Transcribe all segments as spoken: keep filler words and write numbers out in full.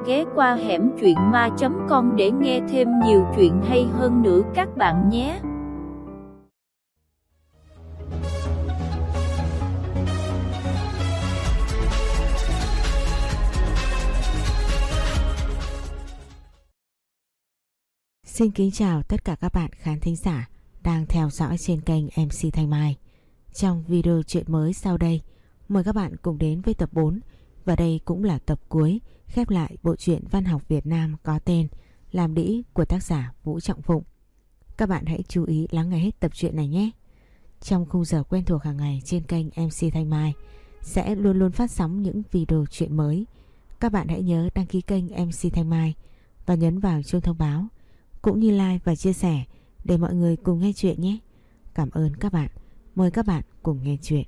ghé qua hẻm truyện ma chấm com để nghe thêm nhiều chuyện hay hơn nữa các bạn nhé. Xin kính chào tất cả các bạn khán thính giả đang theo dõi trên kênh em xê Thanh Mai. Trong video chuyện mới sau đây, mời các bạn cùng đến với tập bốn, và đây cũng là tập cuối khép lại bộ truyện văn học Việt Nam có tên Làm Đĩ của tác giả Vũ Trọng Phụng. Các bạn hãy chú ý lắng nghe hết tập truyện này nhé. Trong khung giờ quen thuộc hàng ngày trên kênh em xê Thanh Mai sẽ luôn luôn phát sóng những video chuyện mới. Các bạn hãy nhớ đăng ký kênh em xê Thanh Mai và nhấn vào chuông thông báo, cũng như like và chia sẻ để mọi người cùng nghe chuyện nhé. Cảm ơn các bạn. Mời các bạn cùng nghe chuyện.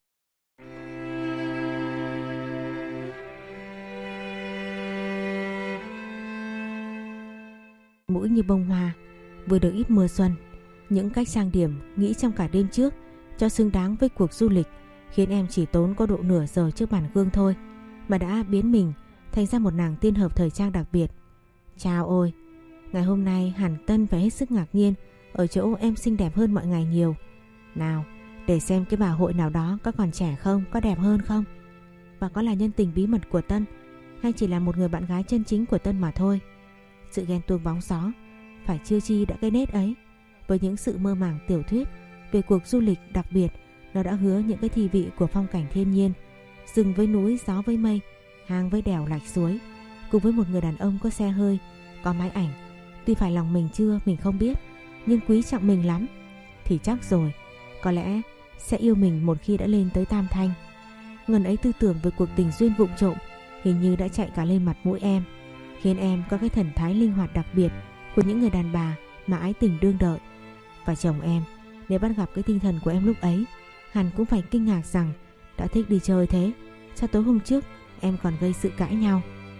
Mũi như bông hoa, vừa được ít mưa xuân, những cách trang điểm nghĩ trong cả đêm trước cho xứng đáng với cuộc du lịch khiến em chỉ tốn có độ nửa giờ trước bàn gương thôi mà đã biến mình thành ra một nàng tiên hợp thời trang đặc biệt. Chao ôi! Ngày hôm nay hẳn Tân phải hết sức ngạc nhiên ở chỗ em xinh đẹp hơn mọi ngày nhiều. Nào, để xem cái bà hội nào đó có còn trẻ không, có đẹp hơn không? Và có là nhân tình bí mật của Tân hay chỉ là một người bạn gái chân chính của Tân mà thôi? Sự ghen tuông bóng gió phải chưa chi đã cái nết ấy. Với những sự mơ màng tiểu thuyết về cuộc du lịch đặc biệt, nó đã hứa những cái thi vị của phong cảnh thiên nhiên, rừng với núi, gió với mây, hang với đèo lạch suối, cùng với một người đàn ông có xe hơi, có máy ảnh. Tuy phải lòng mình chưa, mình không biết, nhưng quý trọng mình lắm. Thì chắc rồi, có lẽ sẽ yêu mình một khi đã lên tới tam thanh. Ngần ấy tư tưởng về cuộc tình duyên vụng trộm hình như đã chạy cả lên mặt mũi em, khiến em có cái thần thái linh hoạt đặc biệt của những người đàn bà mà ái tình đương đợi. Và chồng em, nếu bắt gặp cái tinh thần của em lúc ấy, hẳn cũng phải kinh ngạc rằng đã thích đi chơi thế, sao tối hôm trước em còn gây sự cãi nhau.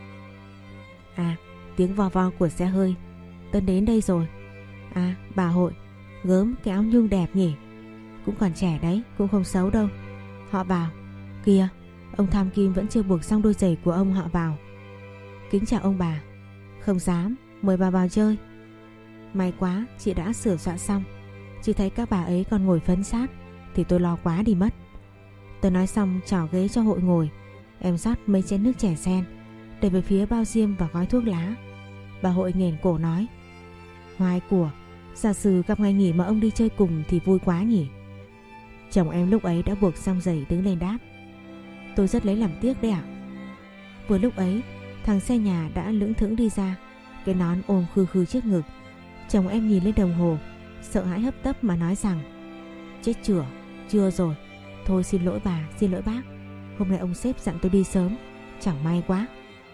À, tiếng vo vo của xe hơi. Tân đến đây rồi. À, bà hội, gớm cái áo nhung đẹp nhỉ. Cũng còn trẻ đấy, cũng không xấu đâu. Họ vào. Kìa, ông Tham Kim vẫn chưa buộc xong đôi giày của ông họ vào. Kính chào ông bà. Không dám, mời bà vào chơi. May quá, chị đã sửa soạn xong. Chị thấy các bà ấy còn ngồi phấn sát thì tôi lo quá đi mất. Tôi nói xong trỏ ghế cho hội ngồi. Em rót mấy chén nước chè sen để về phía bao diêm và gói thuốc lá. Bà hội nghển cổ nói: Hoài của, giả sử gặp ngày nghỉ mà ông đi chơi cùng thì vui quá nhỉ. Chồng em lúc ấy đã buộc xong giày đứng lên đáp: Tôi rất lấy làm tiếc đấy ạ. Vừa lúc ấy, thằng xe nhà đã lững thững đi ra, cái nón ôm khư khư trước ngực. Chồng em nhìn lên đồng hồ, sợ hãi hấp tấp mà nói rằng: Chết chửa, chưa rồi. Thôi xin lỗi bà, xin lỗi bác. Hôm nay ông sếp dặn tôi đi sớm, chẳng may quá.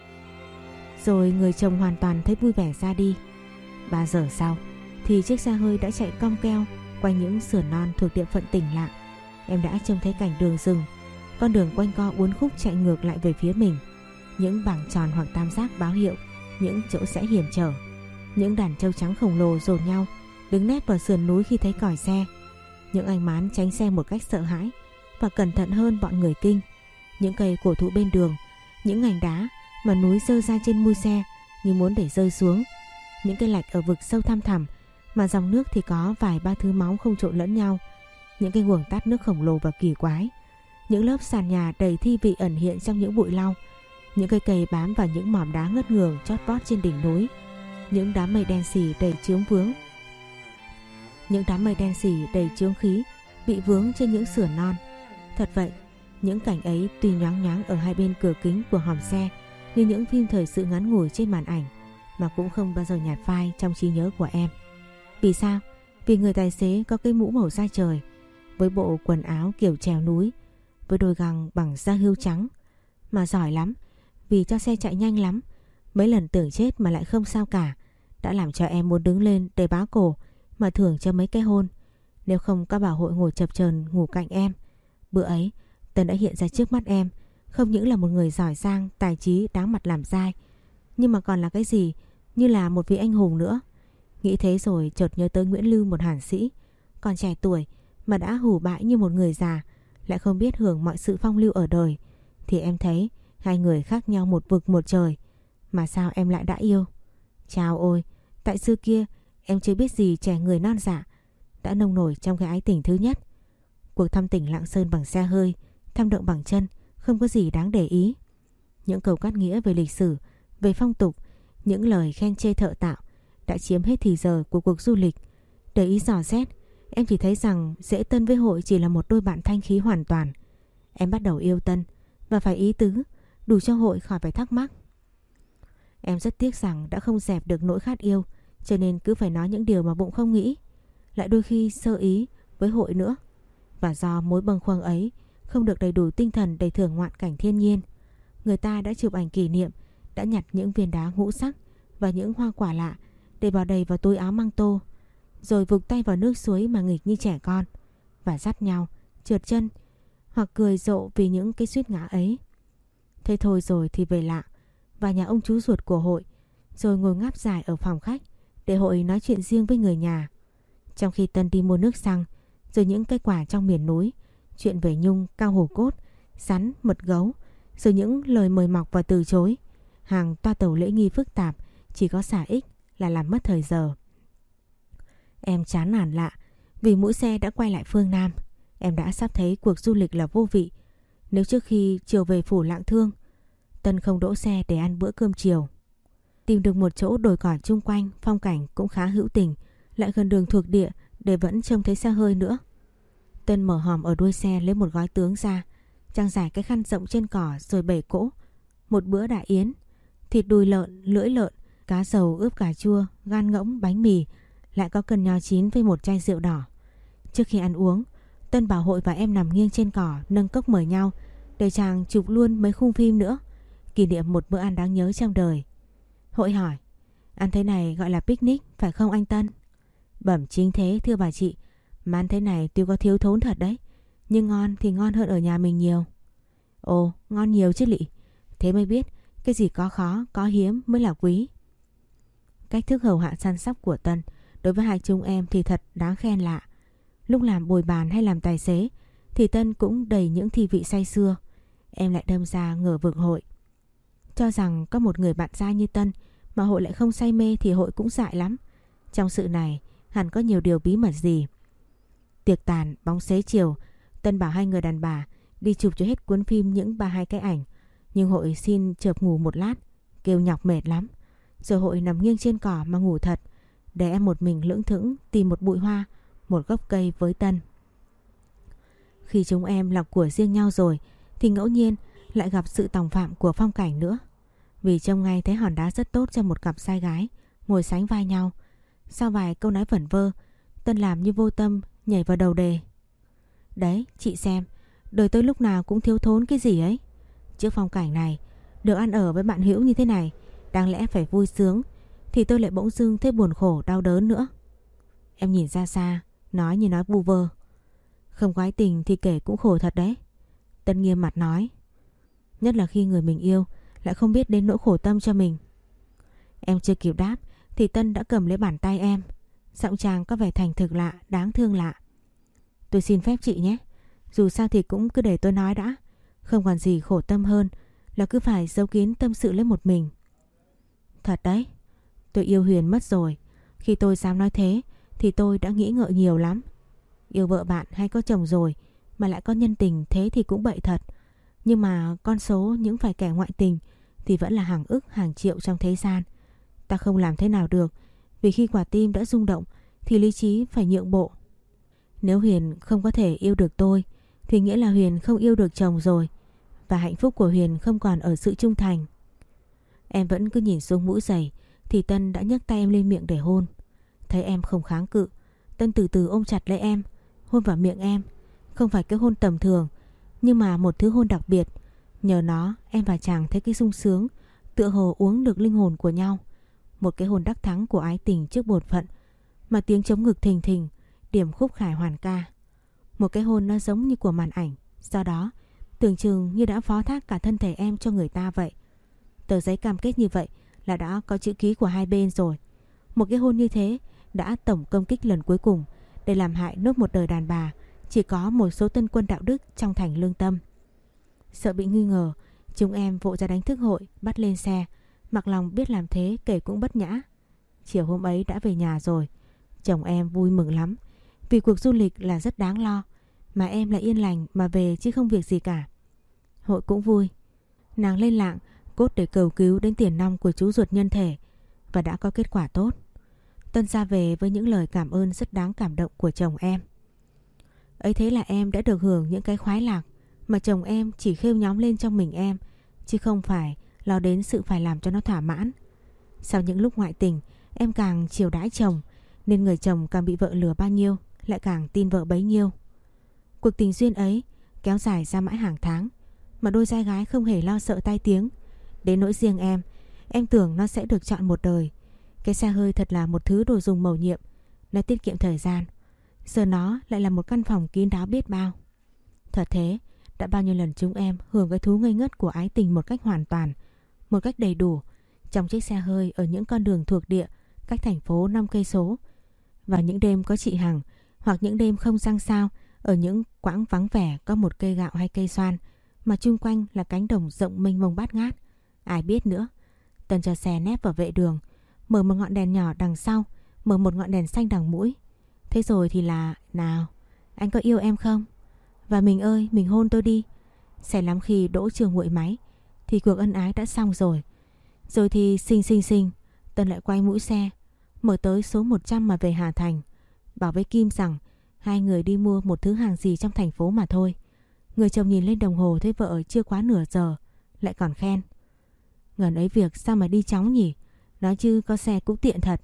Rồi người chồng hoàn toàn thấy vui vẻ ra đi. Ba giờ sau thì chiếc xe hơi đã chạy cong keo quanh những sườn non thuộc địa phận tỉnh lạ. Em đã trông thấy cảnh đường rừng, con đường quanh co uốn khúc chạy ngược lại về phía mình. Những bảng tròn hoặc tam giác báo hiệu những chỗ sẽ hiểm trở. Những đàn trâu trắng khổng lồ dồn nhau đứng nép vào sườn núi khi thấy còi xe. Những anh mán tránh xe một cách sợ hãi và cẩn thận hơn bọn người kinh. Những cây cổ thụ bên đường, những ngành đá mà núi rơi ra trên mui xe như muốn để rơi xuống. Những cái lạch ở vực sâu thăm thẳm mà dòng nước thì có vài ba thứ máu không trộn lẫn nhau. Những cái guồng tát nước khổng lồ và kỳ quái. Những lớp sàn nhà đầy thi vị ẩn hiện trong những bụi lau. Những cây cầy bám vào những mỏm đá ngất ngường chót vót trên đỉnh núi. Những đám mây đen xì đầy chướng vướng. Những đám mây đen xì đầy chướng khí bị vướng trên những sườn non. Thật vậy, những cảnh ấy tuy nhoáng nhoáng ở hai bên cửa kính của hòm xe như những phim thời sự ngắn ngủi trên màn ảnh, mà cũng không bao giờ nhạt phai trong trí nhớ của em. Vì sao? Vì người tài xế có cái mũ màu da trời, với bộ quần áo kiểu trèo núi, với đôi găng bằng da hươu trắng. Mà giỏi lắm, vì cho xe chạy nhanh lắm. Mấy lần tưởng chết mà lại không sao cả, đã làm cho em muốn đứng lên để bá cổ mà thưởng cho mấy cái hôn. Nếu không các bà hội ngồi chập chờn ngủ cạnh em. Bữa ấy Tân đã hiện ra trước mắt em, không những là một người giỏi giang, tài trí, đáng mặt làm dai, nhưng mà còn là cái gì như là một vị anh hùng nữa. Nghĩ thế rồi chợt nhớ tới Nguyễn Lưu, một hàn sĩ còn trẻ tuổi mà đã hủ bại như một người già, lại không biết hưởng mọi sự phong lưu ở đời. Thì em thấy hai người khác nhau một vực một trời. Mà sao em lại đã yêu? Chao ôi, tại xưa kia em chưa biết gì trẻ người non dạ, đã nông nổi trong cái ái tình thứ nhất. Cuộc thăm tỉnh Lạng Sơn bằng xe hơi, thăm động bằng chân, không có gì đáng để ý. Những câu cắt nghĩa về lịch sử, về phong tục, những lời khen chê thợ tạo đã chiếm hết thì giờ của cuộc du lịch. Để ý dò xét, em chỉ thấy rằng Dễ Tân với Hội chỉ là một đôi bạn thanh khí hoàn toàn. Em bắt đầu yêu Tân và phải ý tứ, đủ cho Hội khỏi phải thắc mắc. Em rất tiếc rằng đã không dẹp được nỗi khát yêu, cho nên cứ phải nói những điều mà bụng không nghĩ, lại đôi khi sơ ý với Hội nữa. Và do mối bâng khuâng ấy không được đầy đủ tinh thần để thưởng ngoạn cảnh thiên nhiên, người ta đã chụp ảnh kỷ niệm, đã nhặt những viên đá ngũ sắc và những hoa quả lạ để bỏ đầy vào túi áo măng tô, rồi vụt tay vào nước suối mà nghịch như trẻ con, và dắt nhau trượt chân hoặc cười rộ vì những cái suýt ngã ấy. Thế thôi rồi thì về lạ và nhà ông chú ruột của Hội, rồi ngồi ngáp dài ở phòng khách để Hội nói chuyện riêng với người nhà. Trong khi Tân đi mua nước xăng, rồi những cây quả trong miền núi, chuyện về nhung, cao hổ cốt, sắn, mật gấu, rồi những lời mời mọc và từ chối, hàng toa tàu lễ nghi phức tạp, chỉ có xả ích là làm mất thời giờ. Em chán nản lạ vì mũi xe đã quay lại phương Nam. Em đã sắp thấy cuộc du lịch là vô vị nếu trước khi chiều về phủ Lạng Thương, Tân không đỗ xe để ăn bữa cơm chiều. Tìm được một chỗ đồi cỏ chung quanh, phong cảnh cũng khá hữu tình, lại gần đường thuộc địa để vẫn trông thấy xe hơi nữa. Tân mở hòm ở đuôi xe lấy một gói tướng ra, trang trải cái khăn rộng trên cỏ rồi bày cỗ. Một bữa đại yến, thịt đùi lợn, lưỡi lợn, cá sầu ướp cà chua, gan ngỗng, bánh mì, lại có cần nho chín với một chai rượu đỏ. Trước khi ăn uống, Tân bảo Hội và em nằm nghiêng trên cỏ nâng cốc mời nhau để chàng chụp luôn mấy khung phim nữa, kỷ niệm một bữa ăn đáng nhớ trong đời. Hội hỏi: ăn thế này gọi là picnic phải không anh Tân? Bẩm chính thế thưa bà chị, mà ăn thế này tuy có thiếu thốn thật đấy, nhưng ngon thì ngon hơn ở nhà mình nhiều. Ồ, ngon nhiều chứ lị. Thế mới biết cái gì có khó, có hiếm mới là quý. Cách thức hầu hạ săn sóc của Tân đối với hai chúng em thì thật đáng khen lạ. Lúc làm bồi bàn hay làm tài xế thì Tân cũng đầy những thi vị say sưa. Em lại đâm ra ngờ vực Hội. Cho rằng có một người bạn trai như Tân mà Hội lại không say mê thì Hội cũng dại lắm. Trong sự này hẳn có nhiều điều bí mật gì. Tiệc tàn, bóng xế chiều, Tân bảo hai người đàn bà đi chụp cho hết cuốn phim những ba hai cái ảnh. Nhưng Hội xin chợp ngủ một lát, kêu nhọc mệt lắm. Rồi Hội nằm nghiêng trên cỏ mà ngủ thật, để em một mình lững thững tìm một bụi hoa, một gốc cây với Tân. Khi chúng em lọc của riêng nhau rồi thì ngẫu nhiên lại gặp sự tòng phạm của phong cảnh nữa. Vì trông ngay thấy hòn đá rất tốt cho một cặp trai gái ngồi sánh vai nhau. Sau vài câu nói vẩn vơ, Tân làm như vô tâm nhảy vào đầu đề: đấy, chị xem, đời tôi lúc nào cũng thiếu thốn cái gì ấy. Trước phong cảnh này, được ăn ở với bạn hữu như thế này, đáng lẽ phải vui sướng, thì tôi lại bỗng dưng thấy buồn khổ đau đớn nữa. Em nhìn ra xa, nói như nói vu vơ. Không có ái tình thì kể cũng khổ thật đấy. Tân nghiêm mặt nói. Nhất là khi người mình yêu lại không biết đến nỗi khổ tâm cho mình. Em chưa kịp đáp thì Tân đã cầm lấy bàn tay em. Giọng chàng có vẻ thành thực lạ, đáng thương lạ. Tôi xin phép chị nhé, dù sao thì cũng cứ để tôi nói đã. Không còn gì khổ tâm hơn là cứ phải giấu kín tâm sự lấy một mình. Thật đấy, tôi yêu Huyền mất rồi. Khi tôi dám nói thế thì tôi đã nghĩ ngợi nhiều lắm. Yêu vợ bạn hay có chồng rồi mà lại có nhân tình thế thì cũng bậy thật. Nhưng mà con số những phải kẻ ngoại tình thì vẫn là hàng ức hàng triệu trong thế gian. Ta không làm thế nào được, vì khi quả tim đã rung động thì lý trí phải nhượng bộ. Nếu Huyền không có thể yêu được tôi thì nghĩa là Huyền không yêu được chồng rồi, và hạnh phúc của Huyền không còn ở sự trung thành. Em vẫn cứ nhìn xuống mũi giày thì Tân đã nhấc tay em lên miệng để hôn. Thấy em không kháng cự, Tân từ từ ôm chặt lấy em, hôn vào miệng em. Không phải cái hôn tầm thường, nhưng mà một thứ hôn đặc biệt. Nhờ nó em và chàng thấy cái sung sướng, tựa hồ uống được linh hồn của nhau. Một cái hôn đắc thắng của ái tình trước bổn phận, mà tiếng trống ngực thình thình, điểm khúc khải hoàn ca. Một cái hôn nó giống như của màn ảnh, do đó tưởng chừng như đã phó thác cả thân thể em cho người ta vậy. Tờ giấy cam kết như vậy là đã có chữ ký của hai bên rồi. Một cái hôn như thế đã tổng công kích lần cuối cùng để làm hại nốt một đời đàn bà chỉ có một số tân quân đạo đức trong thành lương tâm. Sợ bị nghi ngờ, chúng em vội ra đánh thức Hội, bắt lên xe mặc lòng biết làm thế kể cũng bất nhã. Chiều hôm ấy đã về nhà rồi. Chồng em vui mừng lắm, vì cuộc du lịch là rất đáng lo, mà em lại yên lành mà về chứ không việc gì cả. Hội cũng vui. Nàng lên lạng cốt để cầu cứu đến tiền nong của chú ruột nhân thể, và đã có kết quả tốt. Tân ra về với những lời cảm ơn rất đáng cảm động của chồng em. Ấy thế là em đã được hưởng những cái khoái lạc mà chồng em chỉ khêu nhóm lên trong mình em, chứ không phải lo đến sự phải làm cho nó thỏa mãn. Sau những lúc ngoại tình, em càng chiều đãi chồng, nên người chồng càng bị vợ lừa bao nhiêu lại càng tin vợ bấy nhiêu. Cuộc tình duyên ấy kéo dài ra mãi hàng tháng, mà đôi trai gái không hề lo sợ tai tiếng. Đến nỗi riêng em, em tưởng nó sẽ được chọn một đời. Cái xe hơi thật là một thứ đồ dùng mầu nhiệm, nó tiết kiệm thời gian. Giờ nó lại là một căn phòng kín đáo biết bao. Thật thế, đã bao nhiêu lần chúng em hưởng cái thú ngây ngất của ái tình một cách hoàn toàn, một cách đầy đủ, trong chiếc xe hơi ở những con đường thuộc địa cách thành phố năm cây số. Vào những đêm có chị Hằng, hoặc những đêm không sang sao, ở những quãng vắng vẻ có một cây gạo hay cây xoan, mà chung quanh là cánh đồng rộng mênh mông bát ngát. Ai biết nữa. Tân cho xe nép vào vệ đường, mở một ngọn đèn nhỏ đằng sau, mở một ngọn đèn xanh đằng mũi. Thế rồi thì là, nào, anh có yêu em không? Và mình ơi, mình hôn tôi đi. Sẽ lắm khi đỗ chưa nguội máy thì cuộc ân ái đã xong rồi. Rồi thì xinh xinh xinh, Tân lại quay mũi xe, mở tới số một trăm mà về Hà Thành, bảo với Kim rằng hai người đi mua một thứ hàng gì trong thành phố mà thôi. Người chồng nhìn lên đồng hồ thấy vợ chưa quá nửa giờ, lại còn khen: ngần ấy việc sao mà đi chóng nhỉ, nói chứ có xe cũng tiện thật.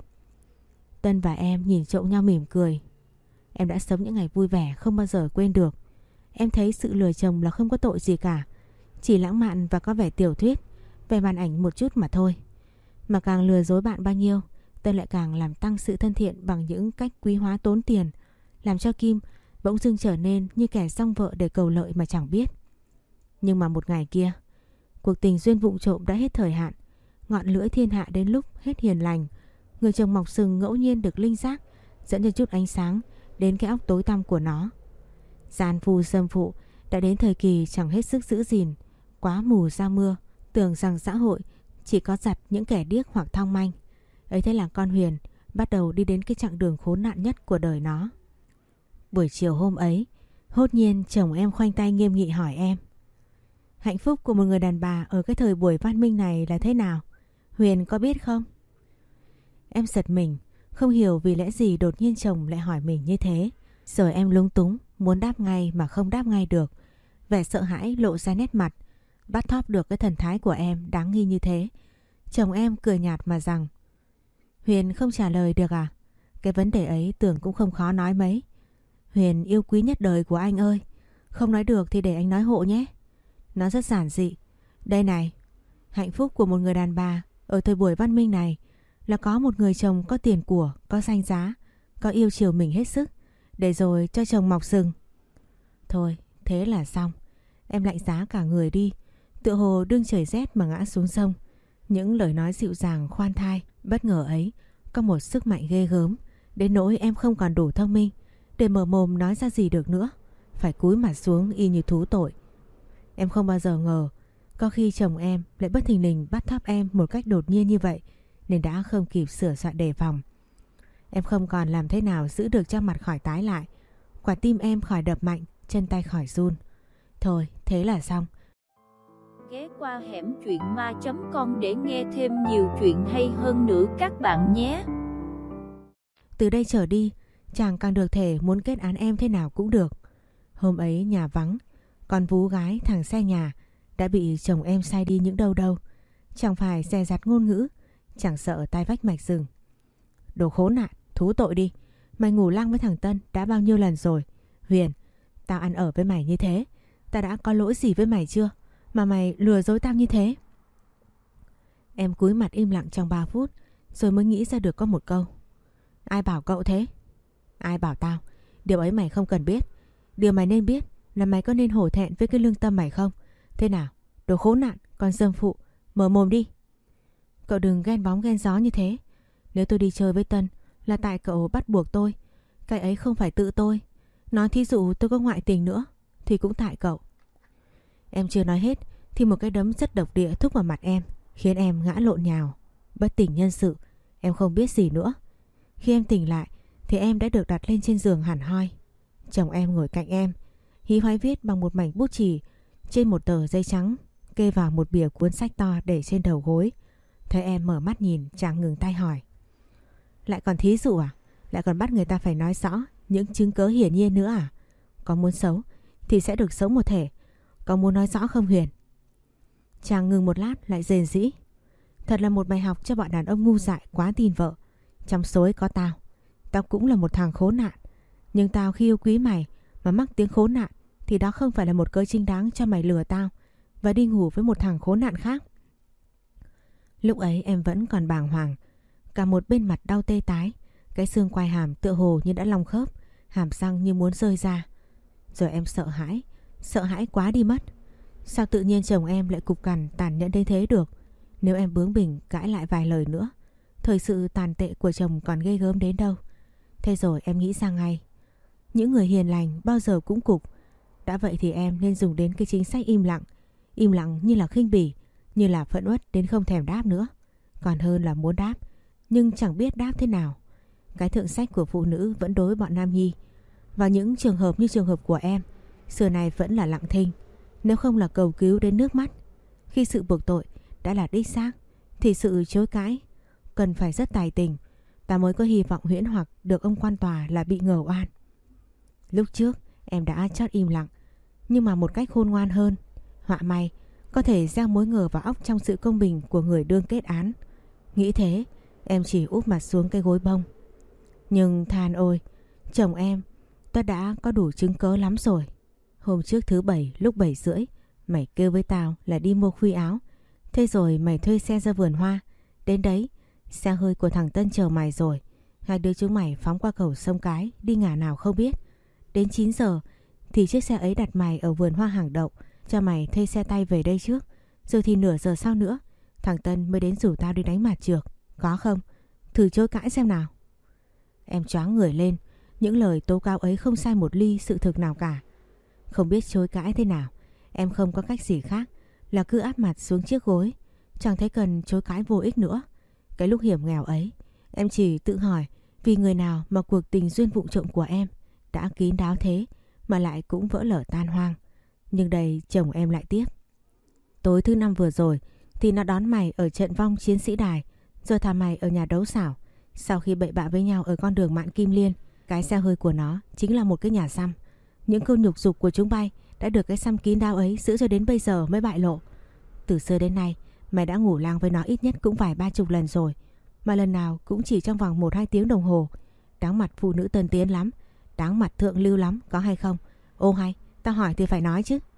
Tân và em nhìn trộm nhau mỉm cười. Em đã sống những ngày vui vẻ không bao giờ quên được. Em thấy sự lừa chồng là không có tội gì cả, chỉ lãng mạn và có vẻ tiểu thuyết, về màn ảnh một chút mà thôi. Mà càng lừa dối bạn bao nhiêu, Tân lại càng làm tăng sự thân thiện bằng những cách quý hóa tốn tiền, làm cho Kim bỗng dưng trở nên như kẻ song vợ để cầu lợi mà chẳng biết. Nhưng mà một ngày kia, cuộc tình duyên vụng trộm đã hết thời hạn. Ngọn lửa thiên hạ đến lúc hết hiền lành, người chồng mọc sừng ngẫu nhiên được linh giác dẫn cho chút ánh sáng đến cái óc tối tăm của nó. Gian phu dâm phụ đã đến thời kỳ chẳng hết sức giữ gìn, quá mù ra mưa, tưởng rằng xã hội chỉ có giặt những kẻ điếc hoặc thong manh. Ấy thế là con Huyền bắt đầu đi đến cái chặng đường khốn nạn nhất của đời nó. Buổi chiều hôm ấy, hốt nhiên chồng em khoanh tay nghiêm nghị hỏi em: hạnh phúc của một người đàn bà ở cái thời buổi văn minh này là thế nào? Huyền có biết không? Em giật mình, không hiểu vì lẽ gì đột nhiên chồng lại hỏi mình như thế. Rồi em lúng túng, muốn đáp ngay mà không đáp ngay được. Vẻ sợ hãi lộ ra nét mặt, bắt thóp được cái thần thái của em đáng nghi như thế. Chồng em cười nhạt mà rằng: Huyền không trả lời được à? Cái vấn đề ấy tưởng cũng không khó nói mấy. Huyền yêu quý nhất đời của anh ơi. Không nói được thì để anh nói hộ nhé. Nó rất giản dị. Đây này, hạnh phúc của một người đàn bà ở thời buổi văn minh này là có một người chồng có tiền của, có danh giá, có yêu chiều mình hết sức, để rồi cho chồng mọc sừng. Thôi, thế là xong. Em lạnh giá cả người đi, tựa hồ đương trời rét mà ngã xuống sông. Những lời nói dịu dàng khoan thai bất ngờ ấy có một sức mạnh ghê gớm, đến nỗi em không còn đủ thông minh để mở mồm nói ra gì được nữa, phải cúi mặt xuống y như thú tội. Em không bao giờ ngờ có khi chồng em lại bất thình lình bắt thóp em một cách đột nhiên như vậy, nên đã không kịp sửa soạn đề phòng. Em không còn làm thế nào giữ được cho mặt khỏi tái lại, quả tim em khỏi đập mạnh, chân tay khỏi run. Thôi, thế là xong. Ghé qua hẻm truyện ma chấm com để nghe thêm nhiều chuyện hay hơn nữa các bạn nhé. Từ đây trở đi, chàng càng được thể muốn kết án em thế nào cũng được. Hôm ấy nhà vắng, con vú gái thằng xe nhà đã bị chồng em sai đi những đâu đâu. Chẳng phải dè dặt ngôn ngữ, chẳng sợ tai vách mạch rừng. Đồ khốn nạn, thú tội đi. Mày ngủ lăng với thằng Tân đã bao nhiêu lần rồi? Huyền, tao ăn ở với mày như thế, tao đã có lỗi gì với mày chưa mà mày lừa dối tao như thế? Em cúi mặt im lặng trong ba phút, rồi mới nghĩ ra được có một câu: ai bảo cậu thế? Ai bảo tao? Điều ấy mày không cần biết. Điều mày nên biết là mày có nên hổ thẹn với cái lương tâm mày không? Thế nào, đồ khốn nạn, con dâm phụ, mở mồm đi. Cậu đừng ghen bóng ghen gió như thế. Nếu tôi đi chơi với Tân là tại cậu bắt buộc tôi, cái ấy không phải tự tôi. Nói thí dụ tôi có ngoại tình nữa thì cũng tại cậu. Em chưa nói hết thì một cái đấm rất độc địa thúc vào mặt em, khiến em ngã lộn nhào, bất tỉnh nhân sự. Em không biết gì nữa. Khi em tỉnh lại thì em đã được đặt lên trên giường hẳn hoi. Chồng em ngồi cạnh em, hí hoáy viết bằng một mảnh bút chì trên một tờ giấy trắng, kê vào một bìa cuốn sách to để trên đầu gối. Thấy em mở mắt nhìn, chàng ngừng tay hỏi: Lại còn thí dụ à? Lại còn bắt người ta phải nói rõ những chứng cớ hiển nhiên nữa à? Có muốn xấu thì sẽ được xấu một thể. Có muốn nói rõ không Huyền? Chàng ngừng một lát lại rền rĩ: Thật là một bài học cho bọn đàn ông ngu dại quá tin vợ. Trong số ấy có tao. Tao cũng là một thằng khốn nạn. Nhưng tao khi yêu quý mày mà mắc tiếng khốn nạn thì đó không phải là một cớ chính đáng cho mày lừa tao và đi ngủ với một thằng khốn nạn khác. Lúc ấy em vẫn còn bàng hoàng, cả một bên mặt đau tê tái, cái xương quai hàm tựa hồ như đã long khớp, hàm răng như muốn rơi ra. Rồi em sợ hãi, sợ hãi quá đi mất. Sao tự nhiên chồng em lại cục cằn tàn nhẫn đến thế được? Nếu em bướng bỉnh cãi lại vài lời nữa, thời sự tàn tệ của chồng còn ghê gớm đến đâu. Thế rồi em nghĩ ra ngay, những người hiền lành bao giờ cũng cục. Đã vậy thì em nên dùng đến cái chính sách im lặng. Im lặng như là khinh bỉ, như là phẫn uất đến không thèm đáp nữa. Còn hơn là muốn đáp nhưng chẳng biết đáp thế nào. Cái thượng sách của phụ nữ vẫn đối bọn nam nhi. Và những trường hợp như trường hợp của em, xưa này vẫn là lặng thinh, nếu không là cầu cứu đến nước mắt. Khi sự buộc tội đã là đích xác thì sự chối cãi cần phải rất tài tình, ta mới có hy vọng huyễn hoặc được ông quan tòa là bị ngờ oan. Lúc trước em đã chót im lặng, nhưng mà một cách khôn ngoan hơn. Họa may có thể gieo mối ngờ vào óc trong sự công bình của người đương kết án. Nghĩ thế, em chỉ úp mặt xuống cái gối bông. Nhưng than ôi, chồng em, ta đã có đủ chứng cớ lắm rồi. Hôm trước thứ bảy lúc bảy rưỡi, mày kêu với tao là đi mua khuy áo. Thế rồi mày thuê xe ra vườn hoa. Đến đấy, xe hơi của thằng Tân chờ mày rồi. Hai đứa chúng mày phóng qua cầu sông Cái, đi ngả nào không biết. Đến chín giờ thì chiếc xe ấy đặt mày ở vườn hoa hàng đậu, cho mày thuê xe tay về đây trước. Rồi thì nửa giờ sau nữa, thằng Tân mới đến rủ tao đi đánh mặt trược. Có không? Thử chối cãi xem nào. Em choáng người lên. Những lời tố cáo ấy không sai một ly sự thực nào cả. Không biết chối cãi thế nào, em không có cách gì khác là cứ áp mặt xuống chiếc gối. Chẳng thấy cần chối cãi vô ích nữa. Cái lúc hiểm nghèo ấy, em chỉ tự hỏi vì người nào mà cuộc tình duyên vụng trộm của em đã kín đáo thế mà lại cũng vỡ lở tan hoang. Nhưng đây chồng em lại tiếp: Tối thứ năm vừa rồi thì nó đón mày ở trận vong Chiến Sĩ Đài, rồi thả mày ở nhà đấu xảo. Sau khi bậy bạ với nhau ở con đường Mạn Kim Liên, cái xe hơi của nó chính là một cái nhà xăm. Những câu nhục dục của chúng bay đã được cái xăm kín đáo ấy giữ cho đến bây giờ mới bại lộ. Từ xưa đến nay mày đã ngủ lang với nó ít nhất cũng vài ba chục lần rồi, mà lần nào cũng chỉ trong vòng một hai tiếng đồng hồ. Đáng mặt phụ nữ tân tiến lắm, đáng mặt thượng lưu lắm, có hay không? Ô hay, tao hỏi thì phải nói chứ.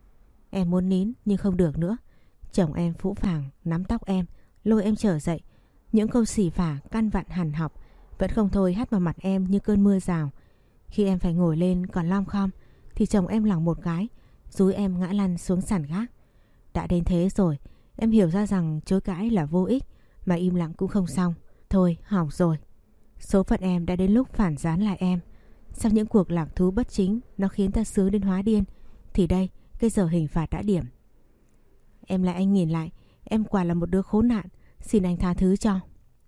Em muốn nín nhưng không được nữa. Chồng em phũ phàng nắm tóc em, lôi em trở dậy. Những câu xỉ vả căn vặn hằn học vẫn không thôi hắt vào mặt em như cơn mưa rào. Khi em phải ngồi lên còn lom khom thì chồng em lẳng một cái, dúi em ngã lăn xuống sàn gác. Đã đến thế rồi, em hiểu ra rằng chối cãi là vô ích, mà im lặng cũng không xong. Thôi, hỏng rồi. Số phận em đã đến lúc phản gián lại em. Sau những cuộc lạc thú bất chính nó khiến ta sướng đến hóa điên, thì đây, cái giờ hình phạt đã điểm. Em lại anh nhìn lại, em quả là một đứa khốn nạn, xin anh tha thứ cho.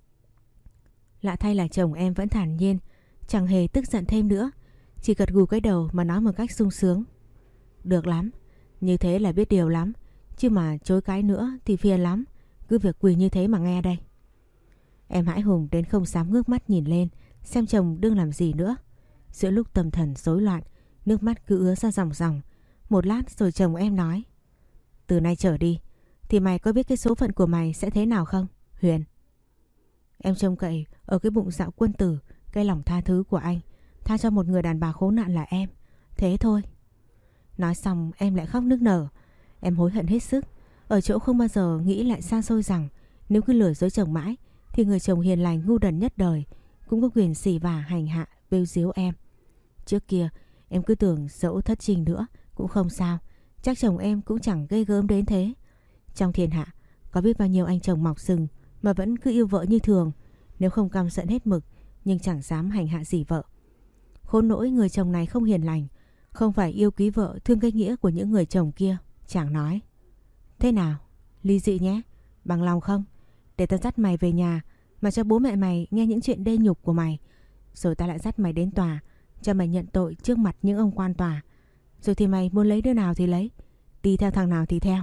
Lạ thay là chồng em vẫn thản nhiên, chẳng hề tức giận thêm nữa, chỉ gật gù cái đầu mà nói một cách sung sướng: Được lắm, như thế là biết điều lắm, chứ mà chối cãi nữa thì phiền lắm. Cứ việc quỳ như thế mà nghe đây. Em hãi hùng đến không dám ngước mắt nhìn lên xem chồng đương làm gì nữa. Giữa lúc tâm thần rối loạn, nước mắt cứ ứa ra ròng ròng. Một lát rồi chồng em nói: Từ nay trở đi thì mày có biết cái số phận của mày sẽ thế nào không, Huyền? Em trông cậy ở cái bụng dạ quân tử, cái lòng tha thứ của anh, tha cho một người đàn bà khốn nạn là em. Thế thôi. Nói xong em lại khóc nức nở. Em hối hận hết sức, ở chỗ không bao giờ nghĩ lại xa xôi rằng nếu cứ lừa dối chồng mãi thì người chồng hiền lành ngu đần nhất đời cũng có quyền xỉ vả hành hạ bêu diếu em. Trước kia em cứ tưởng dẫu thất trình nữa cũng không sao, chắc chồng em cũng chẳng ghê gớm đến thế. Trong thiên hạ có biết bao nhiêu anh chồng mọc sừng mà vẫn cứ yêu vợ như thường, nếu không căm giận hết mực nhưng chẳng dám hành hạ gì vợ. Khốn nỗi người chồng này không hiền lành, không phải yêu quý vợ thương cái nghĩa của những người chồng kia. Chàng nói: Thế nào, ly dị nhé, Bằng lòng không? Để tao dắt mày về nhà mà cho bố mẹ mày nghe những chuyện đê nhục của mày. Rồi tao lại dắt mày đến tòa cho mày nhận tội trước mặt những ông quan tòa. Rồi thì mày muốn lấy đứa nào thì lấy, đi theo thằng nào thì theo.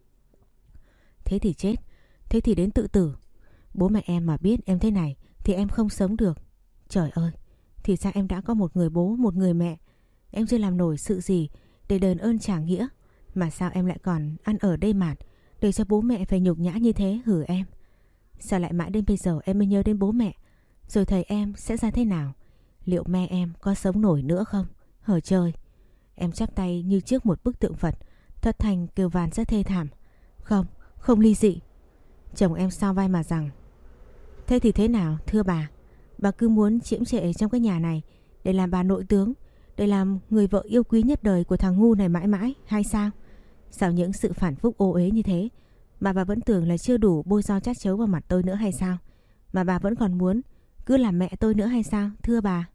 Thế thì chết, thế thì đến tự tử. Bố mẹ em mà biết em thế này thì em không sống được. Trời ơi, thì sao em đã có một người bố, một người mẹ. Em chưa làm nổi sự gì để đền ơn trả nghĩa, mà sao em lại còn ăn ở đây mạt để cho bố mẹ phải nhục nhã như thế hử em? Sao lại mãi đến bây giờ em mới nhớ đến bố mẹ? Rồi thầy em sẽ ra thế nào? Liệu mẹ em có sống nổi nữa không? Hở trời. Em chắp tay như trước một bức tượng Phật, thật thành kêu van rất thê thảm. Không, không ly dị. Chồng em sau vai mà rằng: thế thì thế nào thưa bà? Bà cứ muốn chiếm trệ trong cái nhà này để làm bà nội tướng, để làm người vợ yêu quý nhất đời của thằng ngu này mãi mãi hay sao? Sao những sự phản phúc ô uế như thế mà bà vẫn tưởng là chưa đủ bôi do chát chấu vào mặt tôi nữa hay sao? Mà bà vẫn còn muốn cứ làm mẹ tôi nữa hay sao thưa bà?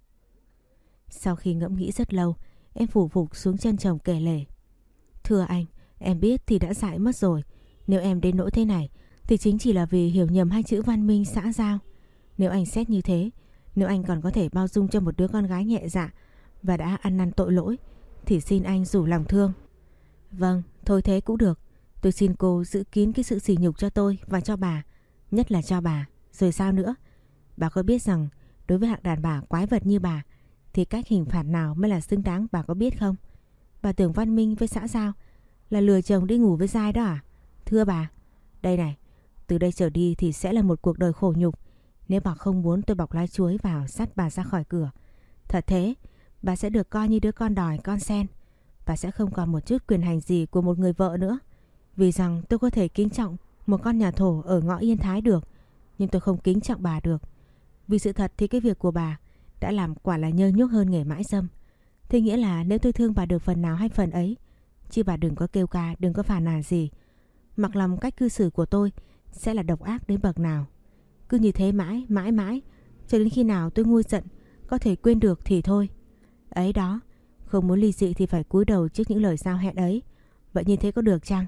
Sau khi ngẫm nghĩ rất lâu, em phủ phục xuống chân chồng kể lể. Thưa anh, em biết thì đã dại mất rồi. Nếu em đến nỗi thế này thì chính chỉ là vì hiểu nhầm hai chữ văn minh xã giao. Nếu anh xét như thế, nếu anh còn có thể bao dung cho một đứa con gái nhẹ dạ và đã ăn năn tội lỗi, thì xin anh rủ lòng thương. Vâng, thôi thế cũng được. Tôi xin cô giữ kín cái sự sỉ nhục cho tôi và cho bà, nhất là cho bà. Rồi sao nữa? Bà có biết rằng đối với hạng đàn bà quái vật như bà thì cách hình phạt nào mới là xứng đáng, bà có biết không? Bà tưởng văn minh với xã giao là lừa chồng đi ngủ với dai đó à? Thưa bà, đây này, từ đây trở đi thì sẽ là một cuộc đời khổ nhục nếu bà không muốn tôi bọc lá chuối vào dắt bà ra khỏi cửa. Thật thế, bà sẽ được coi như đứa con đòi con sen. Bà sẽ không còn một chút quyền hành gì của một người vợ nữa. Vì rằng tôi có thể kính trọng một con nhà thổ ở ngõ Yên Thái được, nhưng tôi không kính trọng bà được. Vì sự thật thì cái việc của bà đã làm quả là nhơ nhuốc hơn nghề mãi dâm. Thế nghĩa là nếu tôi thương bà được phần nào hay phần ấy, chứ bà đừng có kêu ca, đừng có phàn nàn gì. Mặc lòng cách cư xử của tôi sẽ là độc ác đến bậc nào. Cứ như thế mãi, mãi mãi, cho đến khi nào tôi nguôi giận, có thể quên được thì thôi. Ấy đó, không muốn ly dị thì phải cúi đầu trước những lời giao hẹn ấy. Vậy như thế có được chăng?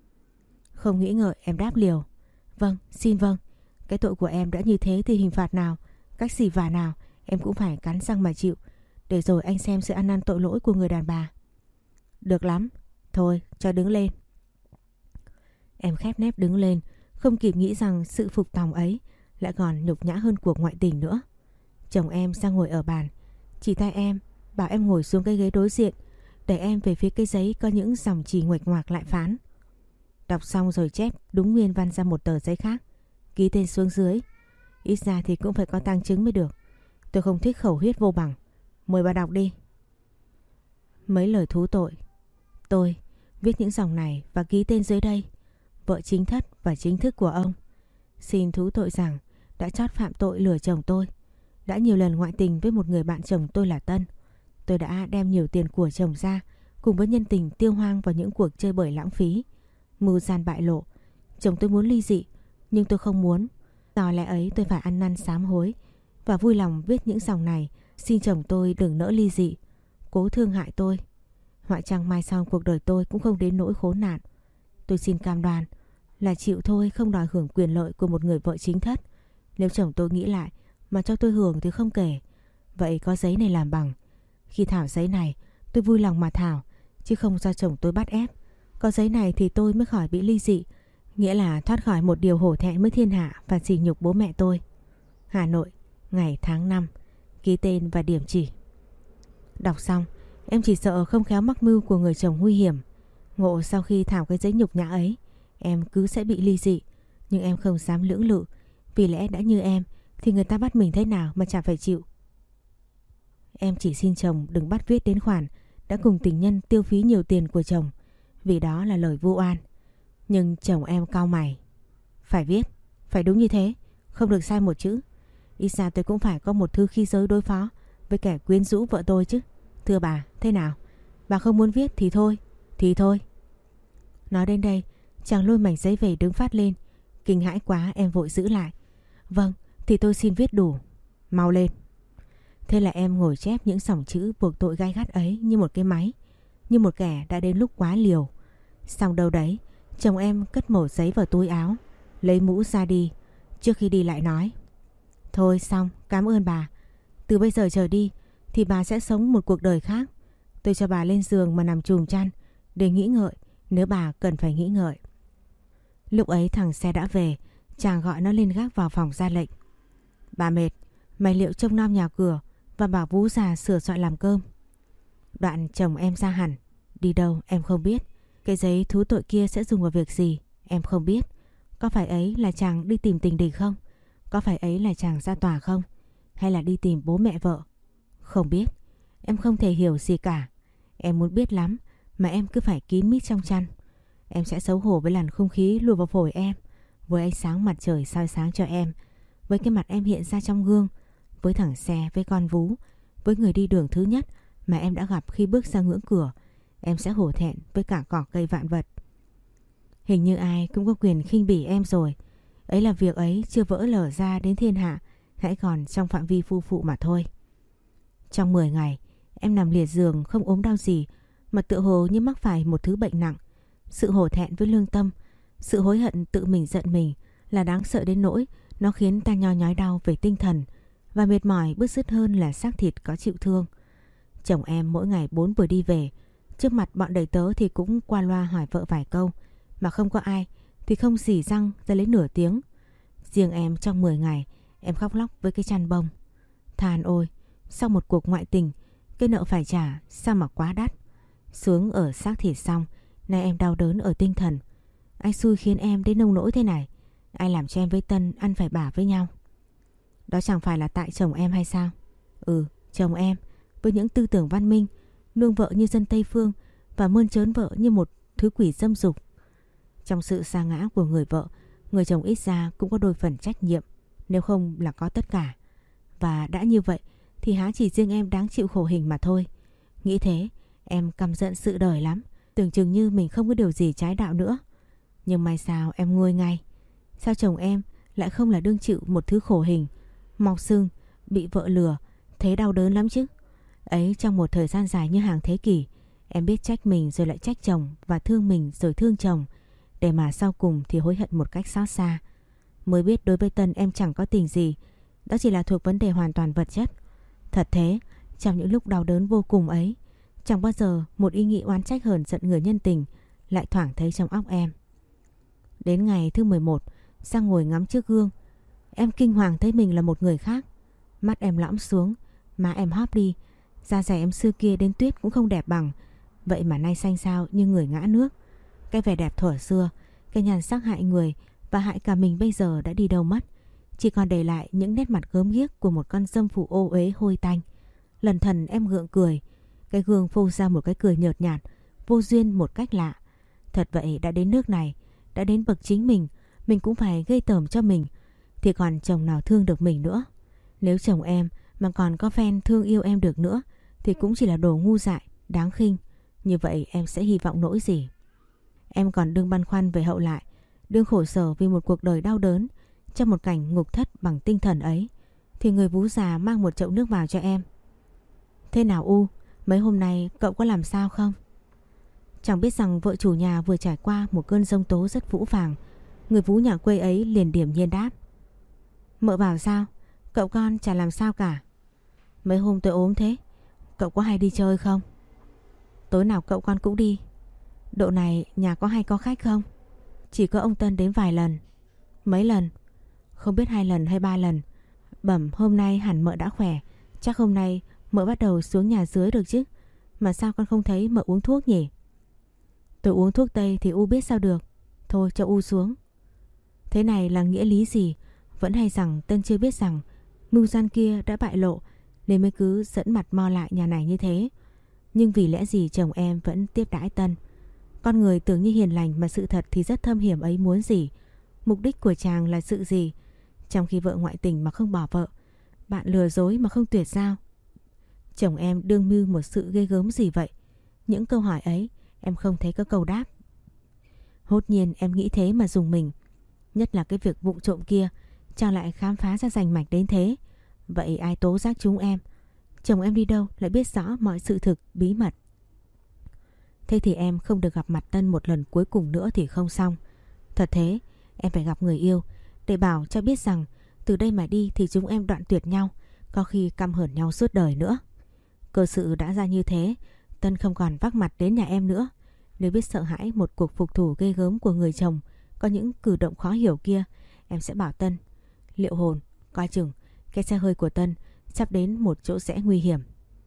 Không nghĩ ngợi, em đáp liều. Vâng, xin vâng. Cái tội của em đã như thế thì hình phạt nào, cách xỉ vả nào em cũng phải cắn răng mà chịu, để rồi anh xem sự ăn năn tội lỗi của người đàn bà. Được lắm. Thôi, cho đứng lên. Em khép nép đứng lên, không kịp nghĩ rằng sự phục tòng ấy lại còn nhục nhã hơn cuộc ngoại tình nữa. Chồng em sang ngồi ở bàn, chỉ tay em, bảo em ngồi xuống cái ghế đối diện, để em về phía cái giấy có những dòng chỉ nguệch ngoạc lại phán. Đọc xong rồi chép đúng nguyên văn ra một tờ giấy khác, ký tên xuống dưới. Ít ra thì cũng phải có tang chứng mới được. Tôi không thích khẩu huyết vô bằng. Mời bà đọc đi. Mấy lời thú tội. Tôi viết những dòng này và ký tên dưới đây, vợ chính thất và chính thức của ông, xin thú tội rằng đã chót phạm tội lừa chồng tôi, đã nhiều lần ngoại tình với một người bạn chồng tôi là Tân. Tôi đã đem nhiều tiền của chồng ra cùng với nhân tình tiêu hoang vào những cuộc chơi bời lãng phí, mưu gian bại lộ. Chồng tôi muốn ly dị, nhưng tôi không muốn. Do lẽ ấy tôi phải ăn năn sám hối và vui lòng viết những dòng này, xin chồng tôi đừng nỡ ly dị, cố thương hại tôi. Họa chăng mai sau cuộc đời tôi cũng không đến nỗi khốn nạn. Tôi xin cam đoan là chịu thôi, không đòi hưởng quyền lợi của một người vợ chính thất. Nếu chồng tôi nghĩ lại mà cho tôi hưởng thì không kể. Vậy có giấy này làm bằng. Khi thảo giấy này tôi vui lòng mà thảo, chứ không do chồng tôi bắt ép. Có giấy này thì tôi mới khỏi bị ly dị, nghĩa là thoát khỏi một điều hổ thẹn với thiên hạ và sỉ nhục bố mẹ tôi. Hà Nội, ngày tháng năm, ký tên và điểm chỉ. Đọc xong, em chỉ sợ không khéo mắc mưu của người chồng nguy hiểm. Ngộ sau khi thảo cái giấy nhục nhã ấy, em cứ sẽ bị ly dị. Nhưng em không dám lưỡng lự, vì lẽ đã như em thì người ta bắt mình thế nào mà chả phải chịu. Em chỉ xin chồng đừng bắt viết đến khoản đã cùng tình nhân tiêu phí nhiều tiền của chồng, vì đó là lời vu oan. Nhưng chồng em cau mày. Phải viết, phải đúng như thế, không được sai một chữ. Ít ra tôi cũng phải có một thư khí giới đối phó với kẻ quyến rũ vợ tôi chứ. Thưa bà, thế nào? Bà không muốn viết thì thôi, thì thôi. Nói đến đây, chàng lôi mảnh giấy về đứng phát lên. Kinh hãi quá em vội giữ lại. Vâng, thì tôi xin viết đủ. Mau lên. Thế là em ngồi chép những dòng chữ buộc tội gai gắt ấy như một cái máy, như một kẻ đã đến lúc quá liều. Xong đâu đấy, chồng em cất mẩu giấy vào túi áo, lấy mũ ra đi. Trước khi đi lại nói: Thôi xong, cảm ơn bà. Từ bây giờ trở đi thì bà sẽ sống một cuộc đời khác. Tôi cho bà lên giường mà nằm chùm chăn để nghĩ ngợi nếu bà cần phải nghĩ ngợi. Lúc ấy thằng xe đã về. Chàng gọi nó lên gác vào phòng ra lệnh: Bà mệt, mày liệu trông nom nhà cửa và bảo Vú già sửa soạn làm cơm. Đoạn chồng em ra hẳn. Đi đâu em không biết. Cái giấy thú tội kia sẽ dùng vào việc gì em không biết. Có phải ấy là chàng đi tìm tình địch không? Có phải ấy là chàng ra tòa không? Hay là đi tìm bố mẹ vợ? Không biết. Em không thể hiểu gì cả. Em muốn biết lắm mà em cứ phải kín mít trong chăn. Em sẽ xấu hổ với làn không khí lùa vào phổi em, với ánh sáng mặt trời soi sáng cho em, với cái mặt em hiện ra trong gương, với thằng xe, với con Vú, với người đi đường thứ nhất mà em đã gặp khi bước ra ngưỡng cửa. Em sẽ hổ thẹn với cả cỏ cây vạn vật. Hình như ai cũng có quyền khinh bỉ em rồi. Ấy là việc ấy chưa vỡ lở ra đến thiên hạ, hãy còn trong phạm vi phu phụ mà thôi. Trong mười ngày em nằm liệt giường không ốm đau gì, mà tựa hồ như mắc phải một thứ bệnh nặng. Sự hổ thẹn với lương tâm, sự hối hận tự mình giận mình là đáng sợ đến nỗi nó khiến ta nhoi nhói đau về tinh thần, và mệt mỏi bứt rứt hơn là xác thịt có chịu thương. Chồng em mỗi ngày bốn buổi đi về, trước mặt bọn đầy tớ thì cũng qua loa hỏi vợ vài câu, mà không có ai thì không xỉ răng ra lấy nửa tiếng. Riêng em trong mười ngày em khóc lóc với cái chăn bông. Than ôi, sau một cuộc ngoại tình, cái nợ phải trả sao mà quá đắt. Sướng ở xác thịt xong, nay em đau đớn ở tinh thần. Ai xui khiến em đến nông nỗi thế này? Ai làm cho em với Tân ăn phải bả với nhau? Đó chẳng phải là tại chồng em hay sao? Ừ, chồng em với những tư tưởng văn minh, nuông vợ như dân Tây Phương và mơn trớn vợ như một thứ quỷ dâm dục. Trong sự sa ngã của người vợ, người chồng ít ra cũng có đôi phần trách nhiệm, nếu không là có tất cả. Và đã như vậy thì há chỉ riêng em đáng chịu khổ hình mà thôi. Nghĩ thế, em căm giận sự đời lắm, tưởng chừng như mình không có điều gì trái đạo nữa. Nhưng may sao em nguôi ngay. Sao chồng em lại không là đương chịu một thứ khổ hình, mọc xương, bị vợ lừa, thế đau đớn lắm chứ. Ấy trong một thời gian dài như hàng thế kỷ, em biết trách mình rồi lại trách chồng, và thương mình rồi thương chồng, để mà sau cùng thì hối hận một cách xót xa. Mới biết đối với Tân em chẳng có tình gì, đó chỉ là thuộc vấn đề hoàn toàn vật chất. Thật thế, trong những lúc đau đớn vô cùng ấy, chẳng bao giờ một ý nghĩ oán trách hờn giận người nhân tình lại thoảng thấy trong óc em. Đến ngày thứ mười một, sang ngồi ngắm trước gương, em kinh hoàng thấy mình là một người khác. Mắt em lõm xuống, má em hóp đi, da dẻ em xưa kia đến tuyết cũng không đẹp bằng, vậy mà nay xanh xao như người ngã nước. Cái vẻ đẹp thuở xưa, cái nhan sắc hại người và hại cả mình bây giờ đã đi đâu mất, chỉ còn để lại những nét mặt gớm ghiếc của một con dâm phụ ô uế hôi tanh. Lần thần em gượng cười, cái gương phô ra một cái cười nhợt nhạt, vô duyên một cách lạ. Thật vậy, đã đến nước này, đã đến bậc chính mình, mình cũng phải gây tởm cho mình, thì còn chồng nào thương được mình nữa. Nếu chồng em mà còn có phen thương yêu em được nữa thì cũng chỉ là đồ ngu dại, đáng khinh. Như vậy em sẽ hy vọng nỗi gì? Em còn đương băn khoăn về hậu lại, đương khổ sở vì một cuộc đời đau đớn. Trong một cảnh ngục thất bằng tinh thần ấy, thì người Vú già mang một chậu nước vào cho em. Thế nào U, mấy hôm nay cậu có làm sao không? Chẳng biết rằng vợ chủ nhà vừa trải qua một cơn giông tố rất phũ phàng. Người Vú nhà quê ấy liền điềm nhiên đáp: Mợ bảo sao? Cậu con chả làm sao cả. Mấy hôm tôi ốm thế. Cậu có hay đi chơi không? Tối nào cậu con cũng đi. Độ này nhà có hay có khách không? Chỉ có ông Tân đến vài lần. Mấy lần? Không biết hai lần hay ba lần. Bẩm hôm nay hẳn mợ đã khỏe. Chắc hôm nay mợ bắt đầu xuống nhà dưới được chứ. Mà sao con không thấy mợ uống thuốc nhỉ? Tôi uống thuốc tây thì U biết sao được. Thôi cho U xuống. Thế này là nghĩa lý gì? Vẫn hay rằng Tân chưa biết rằng mưu gian kia đã bại lộ, nên mới cứ dẫn mặt mo lại nhà này như thế. Nhưng vì lẽ gì chồng em vẫn tiếp đãi Tân? Con người tưởng như hiền lành mà sự thật thì rất thâm hiểm ấy muốn gì? Mục đích của chàng là sự gì? Trong khi vợ ngoại tình mà không bỏ vợ, bạn lừa dối mà không tuyệt giao, chồng em đương mưu một sự ghê gớm gì vậy? Những câu hỏi ấy em không thấy có câu đáp. Hốt nhiên em nghĩ thế mà dùng mình. Nhất là cái việc vụng trộm kia, chàng lại khám phá ra rành mạch đến thế. Vậy ai tố giác chúng em? Chồng em đi đâu lại biết rõ mọi sự thực bí mật? Thế thì em không được gặp mặt Tân một lần cuối cùng nữa thì không xong. Thật thế, em phải gặp người yêu để bảo cho biết rằng từ đây mà đi thì chúng em đoạn tuyệt nhau, có khi căm hờn nhau suốt đời nữa. Cơ sự đã ra như thế, Tân không còn vác mặt đến nhà em nữa. Nếu biết sợ hãi một cuộc phục thủ ghê gớm của người chồng có những cử động khó hiểu kia, em sẽ bảo Tân liệu hồn, coi chừng cái xe hơi của Tân sắp đến một chỗ rẽ nguy hiểm.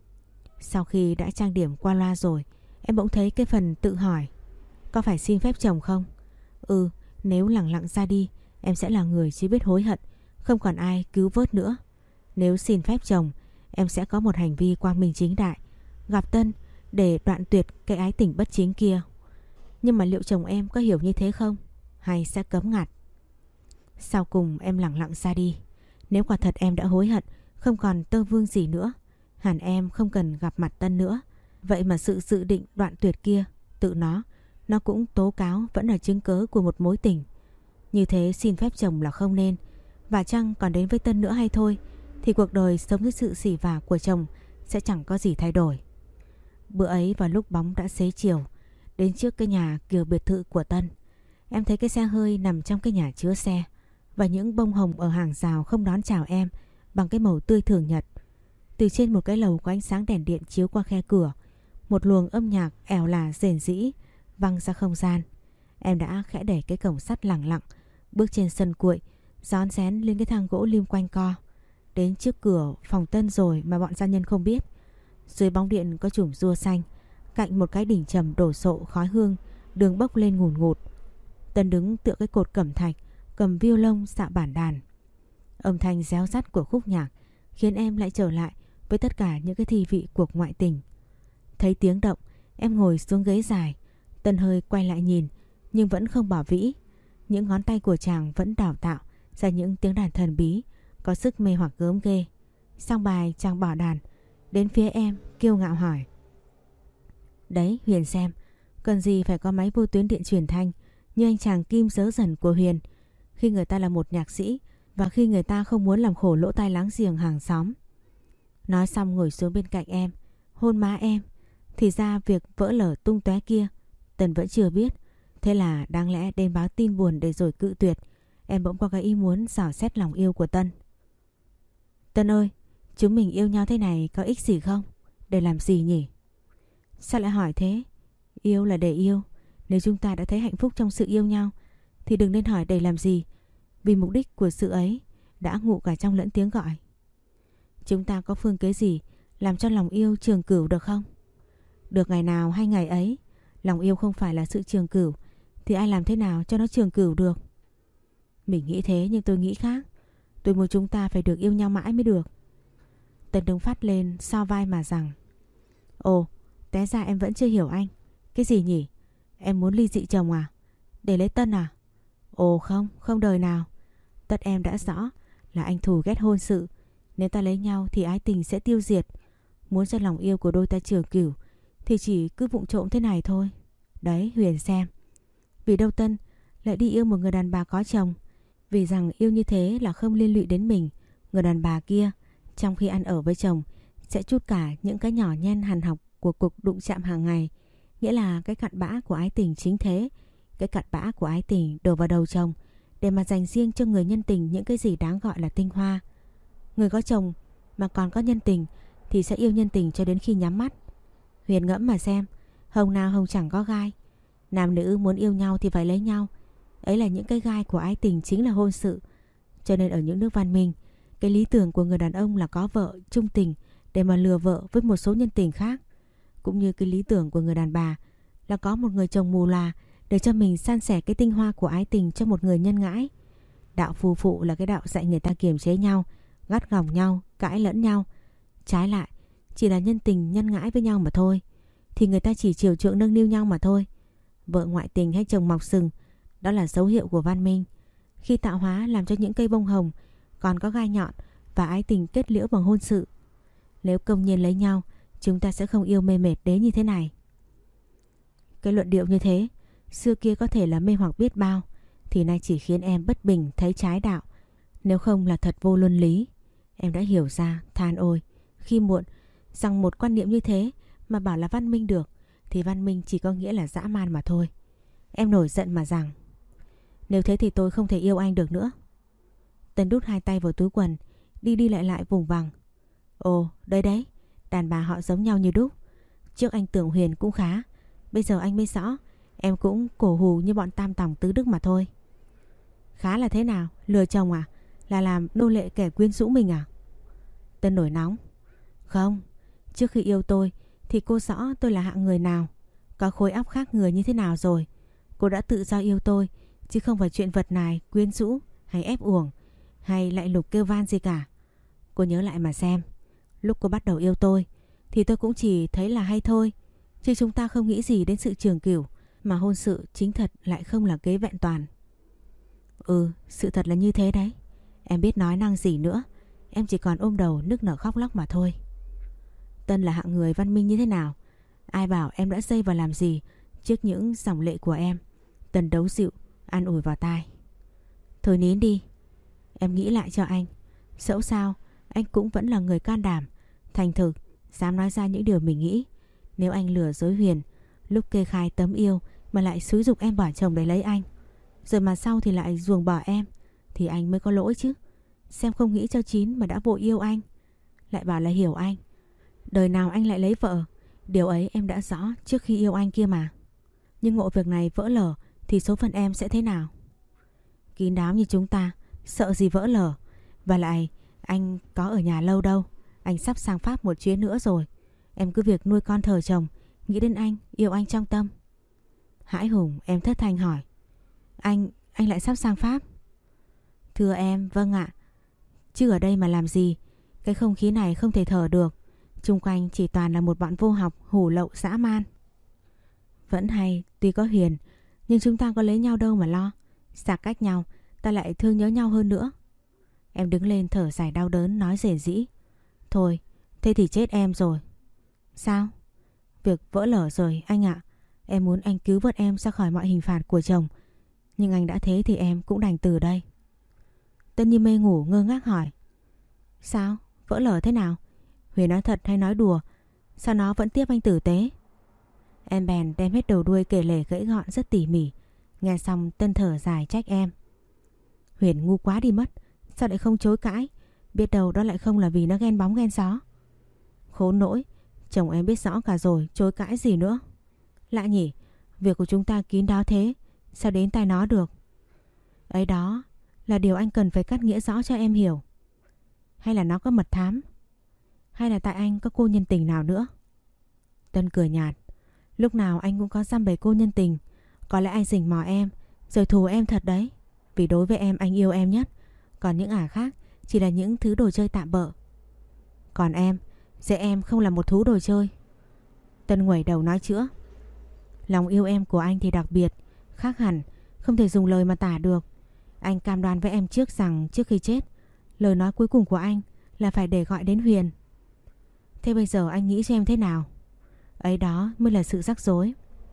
Sau khi đã trang điểm qua loa rồi, em bỗng thấy cái phần tự hỏi có phải xin phép chồng không? Ừ, nếu lẳng lặng ra đi, em sẽ là người chỉ biết hối hận, không còn ai cứu vớt nữa. Nếu xin phép chồng, em sẽ có một hành vi quang minh chính đại, gặp Tân để đoạn tuyệt cái ái tình bất chính kia. Nhưng mà liệu chồng em có hiểu như thế không? Hay sẽ cấm ngặt? Sau cùng em lẳng lặng ra đi. Nếu quả thật em đã hối hận, không còn tơ vương gì nữa, hẳn em không cần gặp mặt Tân nữa. Vậy mà sự dự định đoạn tuyệt kia, tự nó, nó cũng tố cáo vẫn là chứng cớ của một mối tình. Như thế xin phép chồng là không nên. Và chăng còn đến với Tân nữa hay thôi, thì cuộc đời sống với sự xỉ vả của chồng sẽ chẳng có gì thay đổi. Bữa ấy vào lúc bóng đã xế chiều, đến trước cái nhà kiểu biệt thự của Tân, em thấy cái xe hơi nằm trong cái nhà chứa xe, và những bông hồng ở hàng rào không đón chào em bằng cái màu tươi thường nhật. Từ trên một cái lầu có ánh sáng đèn điện chiếu qua khe cửa, một luồng âm nhạc ẻo lả rền rĩ văng ra không gian. Em đã khẽ đẩy cái cổng sắt lẳng lặng, bước trên sân cuội, rón rén lên cái thang gỗ lim quanh co. Đến trước cửa phòng Tân rồi mà bọn gia nhân không biết. Dưới bóng điện có chùm rua xanh, cạnh một cái đỉnh trầm đổ sộ khói hương, đường bốc lên ngùn ngụt. Tân đứng tựa cái cột cẩm thạch, cầm violon xạ bản đàn. Âm thanh réo rắt của khúc nhạc khiến em lại trở lại với tất cả những cái thi vị cuộc ngoại tình. Thấy tiếng động, em ngồi xuống ghế dài. Tân hơi quay lại nhìn, nhưng vẫn không bỏ vĩ. Những ngón tay của chàng vẫn đào tạo ra những tiếng đàn thần bí, có sức mê hoặc gớm ghê. Xong bài chàng bỏ đàn, đến phía em kiêu ngạo hỏi: Đấy Huyền xem, cần gì phải có máy vô tuyến điện truyền thanh như anh chàng Kim Dớ Dần của Huyền, khi người ta là một nhạc sĩ và khi người ta không muốn làm khổ lỗ tai láng giềng hàng xóm. Nói xong ngồi xuống bên cạnh em, hôn má em. Thì ra việc vỡ lở tung tóe kia Tân vẫn chưa biết. Thế là đáng lẽ đến báo tin buồn để rồi cự tuyệt, em bỗng có cái ý muốn dò xét lòng yêu của Tân. Tân ơi, chúng mình yêu nhau thế này có ích gì không? Để làm gì nhỉ? Sao lại hỏi thế? Yêu là để yêu. Nếu chúng ta đã thấy hạnh phúc trong sự yêu nhau thì đừng nên hỏi để làm gì, vì mục đích của sự ấy đã ngụ cả trong lẫn tiếng gọi. Chúng ta có phương kế gì làm cho lòng yêu trường cửu được không? Được ngày nào hay ngày ấy. Lòng yêu không phải là sự trường cửu thì ai làm thế nào cho nó trường cửu được? Mình nghĩ thế nhưng tôi nghĩ khác. Tôi muốn chúng ta phải được yêu nhau mãi mới được. Tân đứng phát lên so vai mà rằng: Ồ, té ra em vẫn chưa hiểu anh. Cái gì nhỉ? Em muốn ly dị chồng à? Để lấy Tân à? Ồ không, không đời nào. Tất em đã rõ là anh thù ghét hôn sự. Nếu ta lấy nhau thì ái tình sẽ tiêu diệt. Muốn cho lòng yêu của đôi ta trường cửu thì chỉ cứ vụng trộm thế này thôi. Đấy Huyền xem, vì đâu Tân lại đi yêu một người đàn bà có chồng, vì rằng yêu như thế là không liên lụy đến mình. Người đàn bà kia trong khi ăn ở với chồng sẽ trút cả những cái nhỏ nhen hằn học của cuộc đụng chạm hàng ngày, nghĩa là cái cặn bã của ái tình chính thế. Cái cặn bã của ái tình đổ vào đầu chồng để mà dành riêng cho người nhân tình những cái gì đáng gọi là tinh hoa. Người có chồng mà còn có nhân tình thì sẽ yêu nhân tình cho đến khi nhắm mắt. Huyền ngẫm mà xem, hồng nào hồng chẳng có gai. Nam nữ muốn yêu nhau thì phải lấy nhau. Ấy là những cái gai của ái tình chính là hôn sự. Cho nên ở những nước văn minh, cái lý tưởng của người đàn ông là có vợ chung tình để mà lừa vợ với một số nhân tình khác. Cũng như cái lý tưởng của người đàn bà là có một người chồng mù lòa để cho mình san sẻ cái tinh hoa của ái tình cho một người nhân ngãi. Đạo phù phụ là cái đạo dạy người ta kiềm chế nhau, gắt gỏng nhau, cãi lẫn nhau. Trái lại, chỉ là nhân tình nhân ngãi với nhau mà thôi, thì người ta chỉ chiều chuộng nâng niu nhau mà thôi. Vợ ngoại tình hay chồng mọc sừng, đó là dấu hiệu của văn minh. Khi tạo hóa làm cho những cây bông hồng còn có gai nhọn và ái tình kết liễu bằng hôn sự. Nếu công nhiên lấy nhau, chúng ta sẽ không yêu mê mệt đến như thế này. Cái luận điệu như thế xưa kia có thể là mê hoặc biết bao, thì nay chỉ khiến em bất bình thấy trái đạo. Nếu không là thật vô luân lý. Em đã hiểu ra, than ôi, khi muộn, rằng một quan niệm như thế mà bảo là văn minh được thì văn minh chỉ có nghĩa là dã man mà thôi. Em nổi giận mà rằng: Nếu thế thì tôi không thể yêu anh được nữa. Tân đút hai tay vào túi quần, đi đi lại lại vùng vằng. Ồ, đấy đấy, đàn bà họ giống nhau như đúc. Trước anh tưởng Huyền cũng khá, bây giờ anh mới rõ em cũng cổ hù như bọn tam tòng tứ đức mà thôi. Khá là thế nào? Lừa chồng à? Là làm nô lệ kẻ quyến rũ mình à? Tân nổi nóng. Không, trước khi yêu tôi thì cô rõ tôi là hạng người nào, có khối óc khác người như thế nào rồi. Cô đã tự do yêu tôi, chứ không phải chuyện vật này, quyến rũ hay ép uổng hay lại lục kêu van gì cả. Cô nhớ lại mà xem, lúc cô bắt đầu yêu tôi thì tôi cũng chỉ thấy là hay thôi, chứ chúng ta không nghĩ gì đến sự trường cửu, mà hôn sự chính thật lại không là kế vẹn toàn. Ừ, sự thật là như thế đấy. Em biết nói năng gì nữa, em chỉ còn ôm đầu nức nở khóc lóc mà thôi. Tân là hạng người văn minh như thế nào? Ai bảo em đã dây vào làm gì trước những dòng lệ của em? Tân đấu dịu, an ủi vào tai. Thôi nín đi, em nghĩ lại cho anh. Dẫu sao anh cũng vẫn là người can đảm, thành thực, dám nói ra những điều mình nghĩ. Nếu anh lừa dối Huyền lúc kê khai tấm yêu mà lại xúi giục em bỏ chồng để lấy anh, rồi mà sau thì lại ruồng bỏ em, thì anh mới có lỗi chứ. Xem không nghĩ cho chín mà đã vội yêu anh, lại bảo là hiểu anh. Đời nào anh lại lấy vợ, điều ấy em đã rõ trước khi yêu anh kia mà. Nhưng ngộ việc này vỡ lở thì số phận em sẽ thế nào? Kín đáo như chúng ta, sợ gì vỡ lở. Và lại anh có ở nhà lâu đâu, anh sắp sang Pháp một chuyến nữa rồi. Em cứ việc nuôi con thờ chồng, nghĩ đến anh, yêu anh trong tâm. Hãi hùng, em thất thanh hỏi. Anh, anh lại sắp sang Pháp? Thưa em, vâng ạ. Chứ ở đây mà làm gì? Cái không khí này không thể thở được. Chung quanh chỉ toàn là một bọn vô học, hủ lậu, dã man. Vẫn hay, tuy có Huyền, nhưng chúng ta có lấy nhau đâu mà lo. Xa cách nhau, ta lại thương nhớ nhau hơn nữa. Em đứng lên thở dài đau đớn, nói rền rĩ. Thôi, thế thì chết em rồi. Sao? Việc vỡ lở rồi anh ạ. Em muốn anh cứu vớt em ra khỏi mọi hình phạt của chồng, nhưng anh đã thế thì em cũng đành từ đây. Tân như mê ngủ ngơ ngác hỏi. Sao? Vỡ lở thế nào? Huyền nói thật hay nói đùa? Sao nó vẫn tiếp anh tử tế? Em bèn đem hết đầu đuôi kể lể gãy gọn rất tỉ mỉ. Nghe xong Tân thở dài trách em. Huyền ngu quá đi mất. Sao lại không chối cãi? Biết đâu đó lại không là vì nó ghen bóng ghen gió. Khốn nỗi, chồng em biết rõ cả rồi, chối cãi gì nữa. Lạ nhỉ, việc của chúng ta kín đáo thế, sao đến tai nó được? Ấy đó là điều anh cần phải cắt nghĩa rõ cho em hiểu. Hay là nó có mật thám? Hay là tại anh có cô nhân tình nào nữa? Tân cười nhạt. Lúc nào anh cũng có dăm bảy cô nhân tình. Có lẽ anh rình mò em, rồi thù em thật đấy. Vì đối với em anh yêu em nhất, còn những ả khác chỉ là những thứ đồ chơi tạm bợ. Còn em, dễ em không là một thú đồ chơi. Tân nguẩy đầu nói chữa. Lòng yêu em của anh thì đặc biệt, khác hẳn, không thể dùng lời mà tả được. Anh cam đoan với em trước rằng trước khi chết, lời nói cuối cùng của anh là phải để gọi đến Huyền. Thế bây giờ anh nghĩ cho em thế nào? Ấy đó mới là sự rắc rối.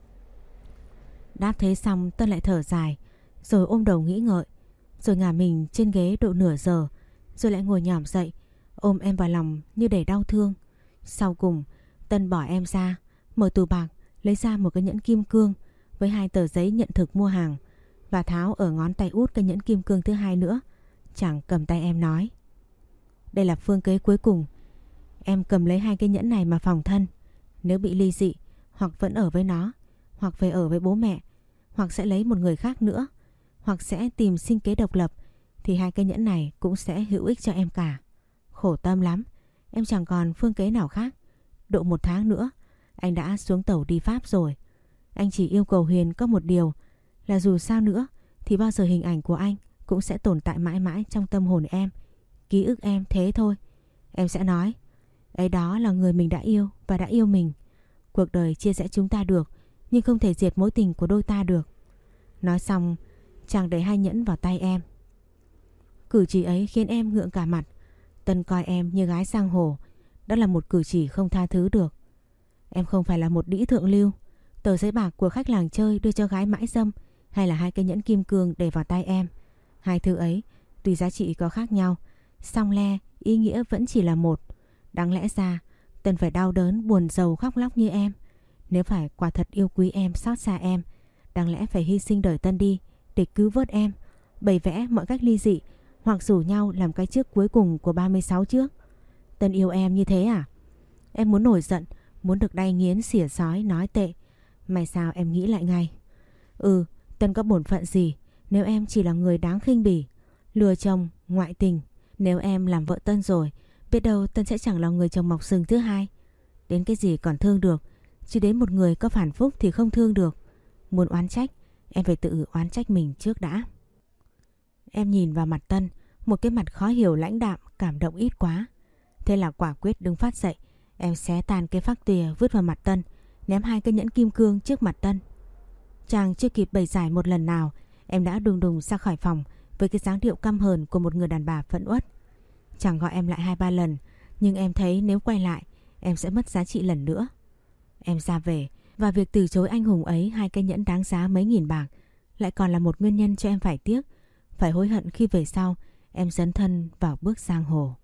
Đáp thế xong Tân lại thở dài, rồi ôm đầu nghĩ ngợi, rồi ngả mình trên ghế độ nửa giờ, rồi lại ngồi nhỏm dậy, ôm em vào lòng như để đau thương. Sau cùng Tân bỏ em ra, mở tủ bạc, lấy ra một cái nhẫn kim cương với hai tờ giấy nhận thực mua hàng, và tháo ở ngón tay út cái nhẫn kim cương thứ hai nữa. Chàng cầm tay em nói. Đây là phương kế cuối cùng. Em cầm lấy hai cái nhẫn này mà phòng thân. Nếu bị ly dị, hoặc vẫn ở với nó, hoặc về ở với bố mẹ, hoặc sẽ lấy một người khác nữa, hoặc sẽ tìm sinh kế độc lập, thì hai cái nhẫn này cũng sẽ hữu ích cho em cả. Khổ tâm lắm, em chẳng còn phương kế nào khác. Độ một tháng nữa anh đã xuống tàu đi Pháp rồi. Anh chỉ yêu cầu Huyền có một điều, là dù sao nữa thì bao giờ hình ảnh của anh cũng sẽ tồn tại mãi mãi trong tâm hồn em, ký ức em, thế thôi. Em sẽ nói, ấy đó là người mình đã yêu và đã yêu mình. Cuộc đời chia rẽ chúng ta được, nhưng không thể diệt mối tình của đôi ta được. Nói xong, chàng để hai nhẫn vào tay em. Cử chỉ ấy khiến em ngượng cả mặt. Tân coi em như gái giang hồ. Đó là một cử chỉ không tha thứ được. Em không phải là một đĩ thượng lưu. Tờ giấy bạc của khách làng chơi đưa cho gái mãi dâm, hay là hai cái nhẫn kim cương để vào tay em. Hai thứ ấy tuy giá trị có khác nhau, song le ý nghĩa vẫn chỉ là một. Đáng lẽ ra Tân phải đau đớn, buồn rầu, khóc lóc như em. Nếu phải quả thật yêu quý em, xót xa em, đáng lẽ phải hy sinh đời Tân đi để cứu vớt em, bày vẽ mọi cách ly dị hoặc rủ nhau làm cái trước cuối cùng của ba mươi sáu trước. Tân yêu em như thế à? Em muốn nổi giận, muốn được đay nghiến xỉa sói nói tệ. May sao em nghĩ lại ngay. Ừ, Tân có bổn phận gì nếu em chỉ là người đáng khinh bỉ, lừa chồng, ngoại tình. Nếu em làm vợ Tân rồi, biết đâu Tân sẽ chẳng là người chồng mọc sừng thứ hai. Đến cái gì còn thương được, chỉ đến một người có phản phúc thì không thương được. Muốn oán trách, em phải tự oán trách mình trước đã. Em nhìn vào mặt Tân, một cái mặt khó hiểu lãnh đạm, cảm động ít quá. Thế là quả quyết đứng phát dậy, em xé tan cái phác tùy vứt vào mặt Tân, ném hai cái nhẫn kim cương trước mặt Tân. Chàng chưa kịp bày giải một lần nào, em đã đùng đùng ra khỏi phòng với cái dáng điệu căm hờn của một người đàn bà phẫn uất. Chàng gọi em lại hai ba lần, nhưng em thấy nếu quay lại, em sẽ mất giá trị lần nữa. Em ra về, và việc từ chối anh hùng ấy hai cái nhẫn đáng giá mấy nghìn bạc lại còn là một nguyên nhân cho em phải tiếc, phải hối hận khi về sau em dấn thân vào bước giang hồ.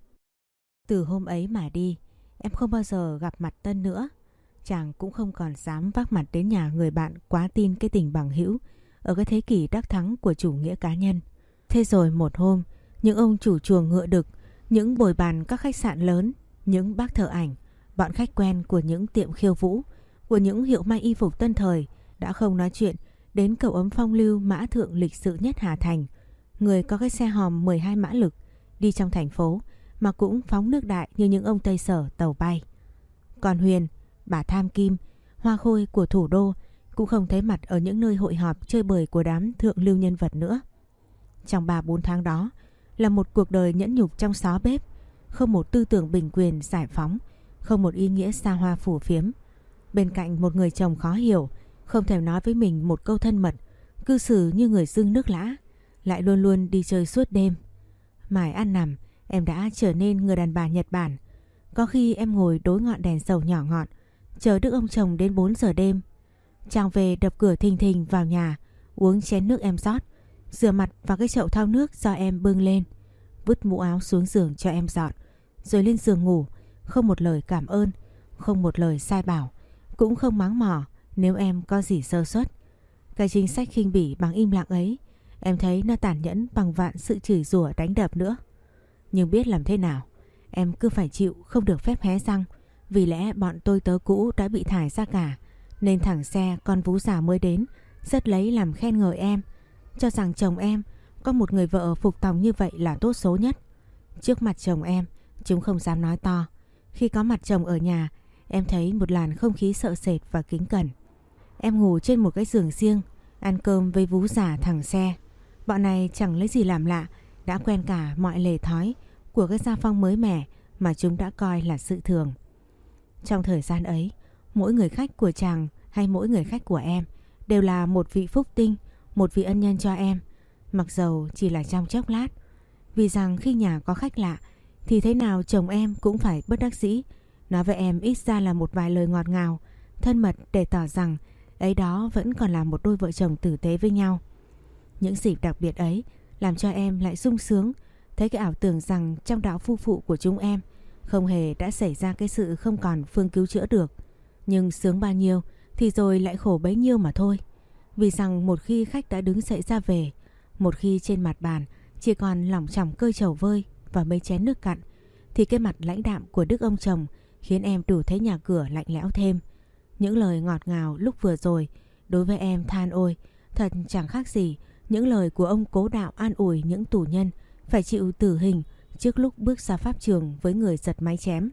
Từ hôm ấy mà đi, em không bao giờ gặp mặt Tân nữa. Chàng cũng không còn dám vác mặt đến nhà người bạn quá tin cái tình bằng hữu ở cái thế kỷ đắc thắng của chủ nghĩa cá nhân. Thế rồi một hôm, những ông chủ chuồng ngựa đực, những bồi bàn các khách sạn lớn, những bác thợ ảnh, bọn khách quen của những tiệm khiêu vũ, của những hiệu may y phục tân thời đã không nói chuyện đến cậu ấm phong lưu mã thượng lịch sự nhất Hà Thành, người có cái xe hòm mười hai mã lực đi trong thành phố mà cũng phóng nước đại như những ông Tây Sở tàu bay. Còn Huyền, bà tham kim, hoa khôi của thủ đô cũng không thấy mặt ở những nơi hội họp chơi bời của đám thượng lưu nhân vật nữa. Trong ba bốn tháng đó là một cuộc đời nhẫn nhục trong xó bếp, không một tư tưởng bình quyền giải phóng, không một ý nghĩa xa hoa phù phiếm. Bên cạnh một người chồng khó hiểu, không thèm nói với mình một câu thân mật, cư xử như người dưng nước lã, lại luôn luôn đi chơi suốt đêm. Mải ăn nằm, em đã trở nên người đàn bà Nhật Bản. Có khi em ngồi đối ngọn đèn dầu nhỏ ngọn, chờ đức ông chồng đến bốn giờ đêm. Chàng về đập cửa thình thình vào nhà, uống chén nước em rót, rửa mặt vào cái chậu thau nước do em bưng lên, vứt mũ áo xuống giường cho em dọn, rồi lên giường ngủ, không một lời cảm ơn, không một lời sai bảo, cũng không mắng mỏ nếu em có gì sơ suất. Cái chính sách khinh bỉ bằng im lặng ấy, em thấy nó tàn nhẫn bằng vạn sự chửi rủa đánh đập nữa. Nhưng biết làm thế nào, em cứ phải chịu, không được phép hé răng. Vì lẽ bọn tôi tớ cũ đã bị thải ra cả, nên thẳng xe con vú già mới đến rất lấy làm khen ngợi em, cho rằng chồng em có một người vợ phục tòng như vậy là tốt số nhất. Trước mặt chồng em, chúng không dám nói to. Khi có mặt chồng ở nhà, em thấy một làn không khí sợ sệt và kính cẩn. Em ngủ trên một cái giường riêng, ăn cơm với vú già thằng xe. Bọn này chẳng lấy gì làm lạ, đã quen cả mọi lề thói của cái gia phong mới mẻ mà chúng đã coi là sự thường. Trong thời gian ấy, mỗi người khách của chàng hay mỗi người khách của em đều là một vị phúc tinh, một vị ân nhân cho em, mặc dầu chỉ là trong chốc lát. Vì rằng khi nhà có khách lạ thì thế nào chồng em cũng phải bất đắc dĩ nói với em ít ra là một vài lời ngọt ngào, thân mật để tỏ rằng ấy đó vẫn còn là một đôi vợ chồng tử tế với nhau. Những dịp đặc biệt ấy làm cho em lại sung sướng, thấy cái ảo tưởng rằng trong đạo phu phụ của chúng em không hề đã xảy ra cái sự không còn phương cứu chữa được. Nhưng sướng bao nhiêu thì rồi lại khổ bấy nhiêu mà thôi. Vì rằng một khi khách đã đứng dậy ra về, một khi trên mặt bàn chỉ còn lỏng chỏng cơi trầu vơi và mấy chén nước cạn, thì cái mặt lãnh đạm của đức ông chồng khiến em đủ thấy nhà cửa lạnh lẽo thêm. Những lời ngọt ngào lúc vừa rồi đối với em than ôi, thật chẳng khác gì những lời của ông cố đạo an ủi những tù nhân phải chịu tử hình trước lúc bước ra pháp trường với người giật máy chém.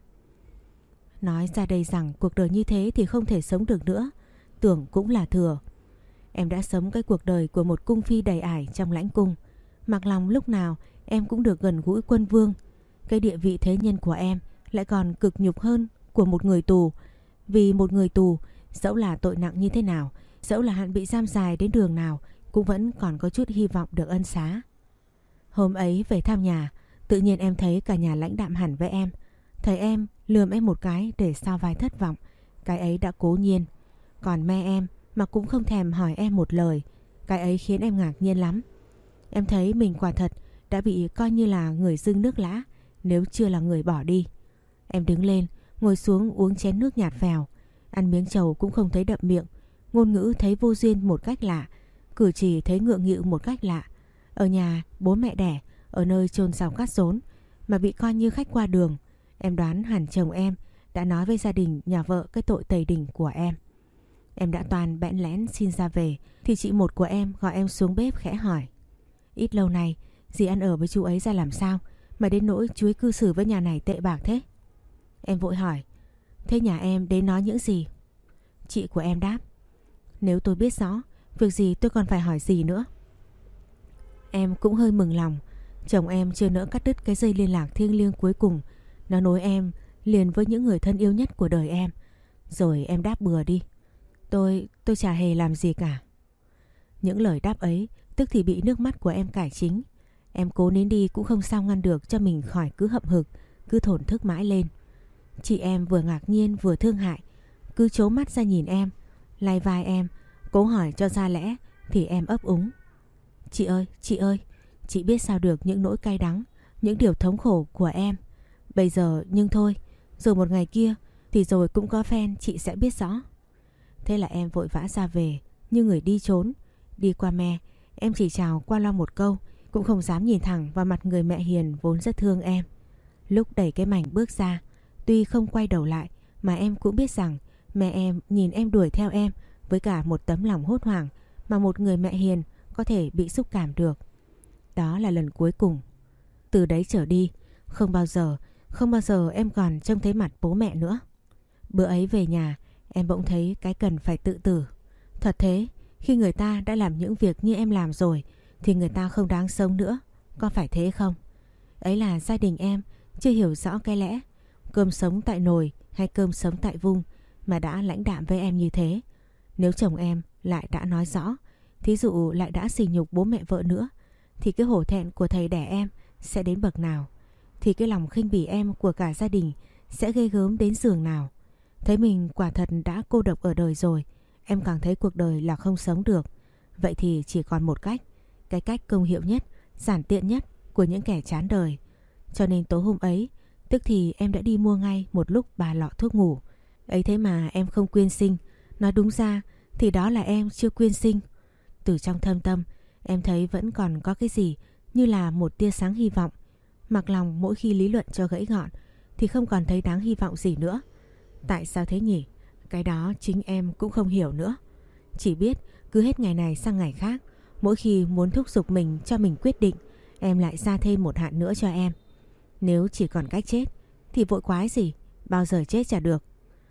Nói ra đây rằng cuộc đời như thế thì không thể sống được nữa, tưởng cũng là thừa. Em đã sống cái cuộc đời của một cung phi đầy ải trong lãnh cung, mặc lòng lúc nào em cũng được gần gũi quân vương. Cái địa vị thế nhân của em lại còn cực nhục hơn của một người tù. Vì một người tù, dẫu là tội nặng như thế nào, dẫu là hạn bị giam dài đến đường nào, cũng vẫn còn có chút hy vọng được ân xá. Hôm ấy về thăm nhà, tự nhiên em thấy cả nhà lãnh đạm hẳn với em. Thấy em lườm em một cái để sao vai thất vọng, cái ấy đã cố nhiên. Còn me em mà cũng không thèm hỏi em một lời, cái ấy khiến em ngạc nhiên lắm. Em thấy mình quả thật đã bị coi như là người dưng nước lã, nếu chưa là người bỏ đi. Em đứng lên, ngồi xuống uống chén nước nhạt phèo, ăn miếng trầu cũng không thấy đậm miệng, ngôn ngữ thấy vô duyên một cách lạ, cử chỉ thấy ngượng nghịu một cách lạ. Ở nhà bố mẹ đẻ, ở nơi chôn rau cắt rốn mà bị coi như khách qua đường. Em đoán hẳn chồng em đã nói với gia đình nhà vợ cái tội tày đình của em. Em đã toàn bẽn lẽn xin ra về thì chị một của em gọi em xuống bếp khẽ hỏi: ít lâu nay dì ăn ở với chú ấy ra làm sao mà đến nỗi chú ấy cư xử với nhà này tệ bạc thế? Em vội hỏi: thế nhà em đến nói những gì? Chị của em đáp: nếu tôi biết rõ, việc gì tôi còn phải hỏi gì nữa. Em cũng hơi mừng lòng. Chồng em chưa nỡ cắt đứt cái dây liên lạc thiêng liêng cuối cùng. Nó nối em liền với những người thân yêu nhất của đời em. Rồi em đáp bừa đi: Tôi, tôi chả hề làm gì cả. Những lời đáp ấy tức thì bị nước mắt của em cải chính. Em cố nín đi cũng không sao ngăn được cho mình khỏi cứ hậm hực, cứ thổn thức mãi lên. Chị em vừa ngạc nhiên vừa thương hại, cứ trố mắt ra nhìn em, lay vai em, cố hỏi cho ra lẽ thì em ấp úng: chị ơi, chị ơi, chị biết sao được những nỗi cay đắng, những điều thống khổ của em. Bây giờ nhưng thôi, rồi một ngày kia thì rồi cũng có phen chị sẽ biết rõ. Thế là em vội vã ra về như người đi trốn. Đi qua me, em chỉ chào qua loa một câu, cũng không dám nhìn thẳng vào mặt người mẹ hiền vốn rất thương em. Lúc đẩy cái mảnh bước ra, tuy không quay đầu lại mà em cũng biết rằng mẹ em nhìn em đuổi theo em với cả một tấm lòng hốt hoảng mà một người mẹ hiền có thể bị xúc cảm được. Đó là lần cuối cùng. Từ đấy trở đi, không bao giờ, không bao giờ em còn trông thấy mặt bố mẹ nữa. Bữa ấy về nhà, em bỗng thấy cái cần phải tự tử. Thật thế, khi người ta đã làm những việc như em làm rồi thì người ta không đáng sống nữa, có phải thế không? Ấy là gia đình em chưa hiểu rõ cái lẽ cơm sống tại nồi hay cơm sống tại vung mà đã lãnh đạm với em như thế. Nếu chồng em lại đã nói rõ, thí dụ lại đã sỉ nhục bố mẹ vợ nữa, thì cái hổ thẹn của thầy đẻ em sẽ đến bậc nào? Thì cái lòng khinh bỉ em của cả gia đình sẽ ghê gớm đến giường nào? Thấy mình quả thật đã cô độc ở đời rồi, em càng thấy cuộc đời là không sống được. Vậy thì chỉ còn một cách, cái cách công hiệu nhất, giản tiện nhất của những kẻ chán đời. Cho nên tối hôm ấy, tức thì em đã đi mua ngay một lúc ba lọ thuốc ngủ. Ấy thế mà em không quyên sinh. Nói đúng ra thì đó là em chưa quyên sinh. Từ trong thâm tâm, em thấy vẫn còn có cái gì như là một tia sáng hy vọng. Mặc lòng mỗi khi lý luận cho gãy gọn thì không còn thấy đáng hy vọng gì nữa. Tại sao thế nhỉ? Cái đó chính em cũng không hiểu nữa. Chỉ biết cứ hết ngày này sang ngày khác, mỗi khi muốn thúc giục mình cho mình quyết định, em lại ra thêm một hạn nữa cho em. Nếu chỉ còn cách chết thì vội quái gì, bao giờ chết chả được.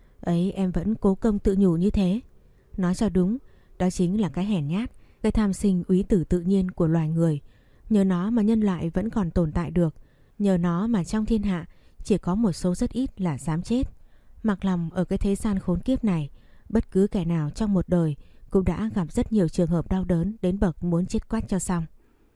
Ấy em vẫn cố công tự nhủ như thế. Nói cho đúng, đó chính là cái hèn nhát, cái tham sinh úy tử tự nhiên của loài người. Nhờ nó mà nhân loại vẫn còn tồn tại được. Nhờ nó mà trong thiên hạ chỉ có một số rất ít là dám chết. Mặc lòng ở cái thế gian khốn kiếp này, bất cứ kẻ nào trong một đời cũng đã gặp rất nhiều trường hợp đau đớn đến bậc muốn chết quách cho xong.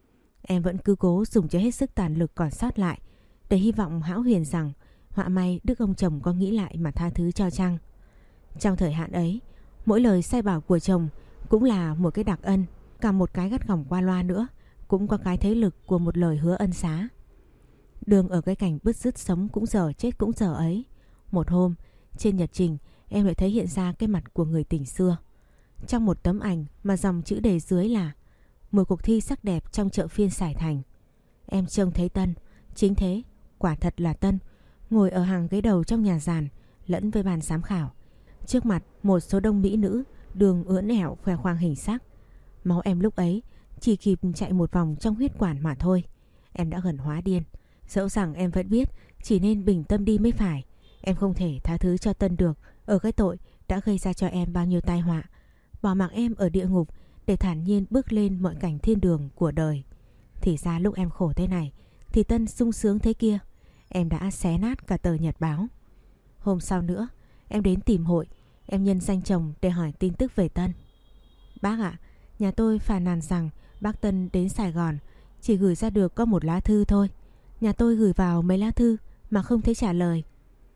Em vẫn cứ cố dùng cho hết sức tàn lực còn sót lại để hy vọng hão huyền rằng họa may đức ông chồng có nghĩ lại mà tha thứ cho chăng. Trong thời hạn ấy, mỗi lời sai bảo của chồng cũng là một cái đặc ân, cả một cái gắt gỏng qua loa nữa cũng có cái thế lực của một lời hứa ân xá. Đường ở cái cảnh bứt rứt sống cũng dở chết cũng dở ấy, một hôm trên nhật trình em lại thấy hiện ra cái mặt của người tình xưa. Trong một tấm ảnh mà dòng chữ đề dưới là một cuộc thi sắc đẹp trong chợ phiên Sài Thành. Em trông thấy Tân, chính thế, quả thật là Tân, ngồi ở hàng ghế đầu trong nhà giàn lẫn với bàn giám khảo. Trước mặt một số đông mỹ nữ đường ưỡn ẻo khoe khoang hình sắc. Máu em lúc ấy chỉ kịp chạy một vòng trong huyết quản mà thôi. Em đã gần hóa điên. Dẫu rằng em vẫn biết chỉ nên bình tâm đi mới phải. Em không thể tha thứ cho Tân được ở cái tội đã gây ra cho em bao nhiêu tai họa, bỏ mặc em ở địa ngục để thản nhiên bước lên mọi cảnh thiên đường của đời. Thì ra lúc em khổ thế này thì Tân sung sướng thế kia. Em đã xé nát cả tờ nhật báo. Hôm sau nữa em đến tìm hội. Em nhân danh chồng để hỏi tin tức về Tân. Bác ạ, nhà tôi phàn nàn rằng bác Tân đến Sài Gòn chỉ gửi ra được có một lá thư thôi. Nhà tôi gửi vào mấy lá thư mà không thấy trả lời.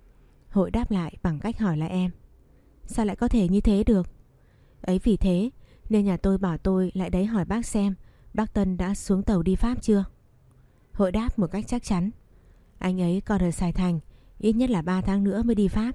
Hội đáp lại bằng cách hỏi lại em: sao lại có thể như thế được? Ấy vì thế nên nhà tôi bảo tôi lại đấy hỏi bác xem bác Tân đã xuống tàu đi Pháp chưa. Hội đáp một cách chắc chắn: anh ấy còn ở Sài Thành, ít nhất là ba tháng nữa mới đi Pháp.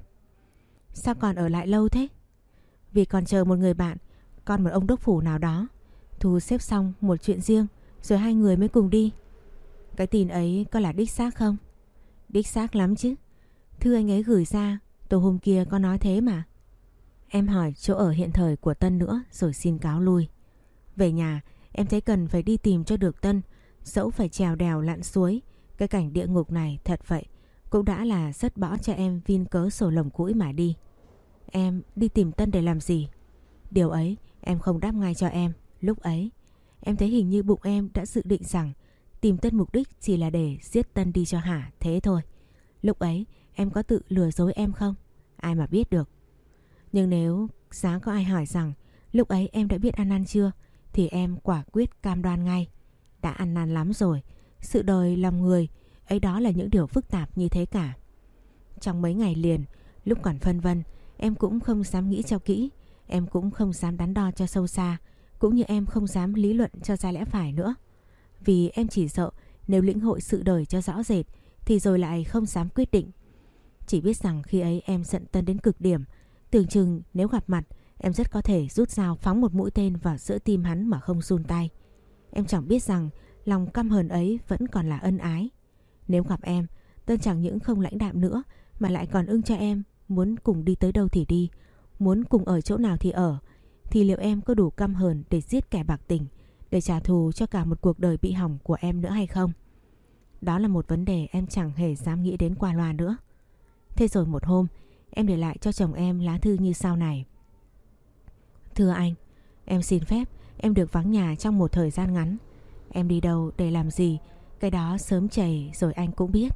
Sao còn ở lại lâu thế? Vì còn chờ một người bạn, con một ông đốc phủ nào đó. thu xếp xong một chuyện riêng rồi hai người mới cùng đi. Cái tin ấy có là đích xác không? Đích xác lắm chứ. Thư anh ấy gửi ra, tối hôm kia có nói thế mà. Em hỏi chỗ ở hiện thời của Tân nữa rồi xin cáo lui. Về nhà em thấy cần phải đi tìm cho được Tân, dẫu phải trèo đèo lặn suối. Cái cảnh địa ngục này thật vậy cũng đã là rất bỏ cho em vin cớ sổ lồng củi mà đi. Em đi tìm Tân để làm gì? Điều ấy em không đáp ngay cho em. Lúc ấy em thấy hình như bụng em đã dự định rằng tìm Tân mục đích chỉ là để giết Tân đi cho hả, thế thôi. Lúc ấy em có tự lừa dối em không? Ai mà biết được. Nhưng nếu giá có ai hỏi rằng lúc ấy em đã biết ăn năn chưa, thì em quả quyết cam đoan ngay. Đã ăn năn lắm rồi. Sự đời lòng người ấy đó là những điều phức tạp như thế cả. Trong mấy ngày liền, lúc còn phân vân, em cũng không dám nghĩ cho kỹ, em cũng không dám đắn đo cho sâu xa, cũng như em không dám lý luận cho ra lẽ phải nữa. Vì em chỉ sợ nếu lĩnh hội sự đời cho rõ rệt thì rồi lại không dám quyết định. Chỉ biết rằng khi ấy em giận Tân đến cực điểm, tưởng chừng nếu gặp mặt em rất có thể rút dao phóng một mũi tên vào giữa tim hắn mà không run tay. Em chẳng biết rằng lòng căm hờn ấy vẫn còn là ân ái. Nếu gặp em, Tân chẳng những không lãnh đạm nữa mà lại còn ưng cho em, muốn cùng đi tới đâu thì đi, muốn cùng ở chỗ nào thì ở. Thì liệu em có đủ căm hờn để giết kẻ bạc tình, để trả thù cho cả một cuộc đời bị hỏng của em nữa hay không? Đó là một vấn đề em chẳng hề dám nghĩ đến qua loa nữa. Thế rồi một hôm, em để lại cho chồng em lá thư như sau này. Thưa anh, em xin phép em được vắng nhà trong một thời gian ngắn. Em đi đâu để làm gì, cái đó sớm chảy rồi anh cũng biết.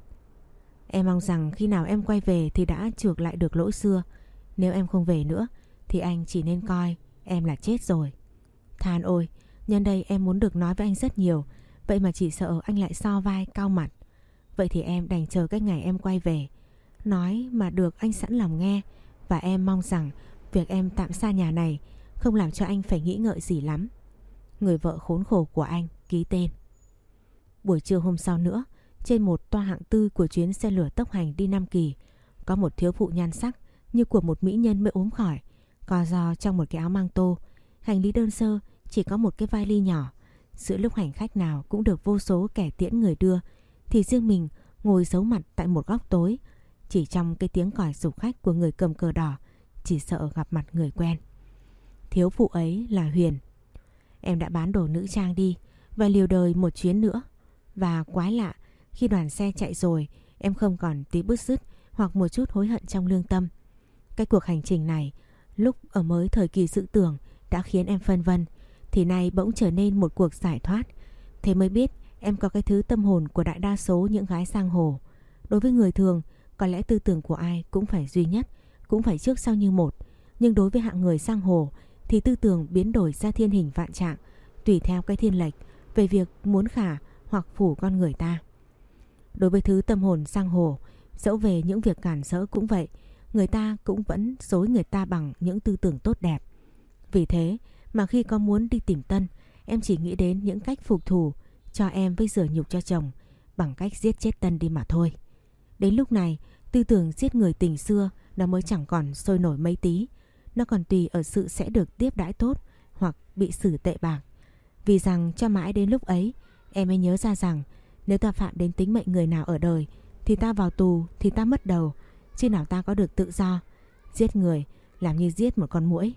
Em mong rằng khi nào em quay về thì đã chuộc lại được lỗi xưa. Nếu em không về nữa thì anh chỉ nên coi em là chết rồi. Than ôi, nhân đây em muốn được nói với anh rất nhiều, vậy mà chỉ sợ anh lại so vai cau mặt. Vậy thì em đành chờ cái ngày em quay về. Nói mà được anh sẵn lòng nghe. Và em mong rằng việc em tạm xa nhà này không làm cho anh phải nghĩ ngợi gì lắm. Người vợ khốn khổ của anh, ký tên. Buổi trưa hôm sau nữa, trên một toa hạng tư của chuyến xe lửa tốc hành đi Nam Kỳ, có một thiếu phụ nhan sắc như của một mỹ nhân mới ốm khỏi, co ro trong một cái áo mang tô, hành lý đơn sơ, chỉ có một cái vali nhỏ. Giữa lúc hành khách nào cũng được vô số kẻ tiễn người đưa, thì riêng mình ngồi giấu mặt tại một góc tối, chỉ trong cái tiếng còi giục khách của người cầm cờ đỏ, chỉ sợ gặp mặt người quen. Thiếu phụ ấy là Huyền. Em đã bán đồ nữ trang đi và liều đời một chuyến nữa. Và quái lạ, khi đoàn xe chạy rồi, em không còn tí bứt rứt hoặc một chút hối hận trong lương tâm. Cái cuộc hành trình này, lúc ở mới thời kỳ dự tưởng đã khiến em phân vân, thì nay bỗng trở nên một cuộc giải thoát. Thế mới biết em có cái thứ tâm hồn của đại đa số những gái giang hồ. Đối với người thường, có lẽ tư tưởng của ai cũng phải duy nhất, cũng phải trước sau như một. Nhưng đối với hạng người giang hồ thì tư tưởng biến đổi ra thiên hình vạn trạng, tùy theo cái thiên lệch về việc muốn khả hoặc phủ con người ta. Đối với thứ tâm hồn giang hồ, dẫu về những việc cản rỡ cũng vậy, người ta cũng vẫn dối người ta bằng những tư tưởng tốt đẹp. Vì thế mà khi có muốn đi tìm Tân, em chỉ nghĩ đến những cách phục thù cho em với rửa nhục cho chồng bằng cách giết chết Tân đi mà thôi. Đến lúc này, tư tưởng giết người tình xưa nó mới chẳng còn sôi nổi mấy tí. Nó còn tùy ở sự sẽ được tiếp đãi tốt hoặc bị xử tệ bạc. Vì rằng cho mãi đến lúc ấy, em mới nhớ ra rằng nếu ta phạm đến tính mệnh người nào ở đời thì ta vào tù thì ta mất đầu, chứ nào ta có được tự do. Giết người làm như giết một con muỗi.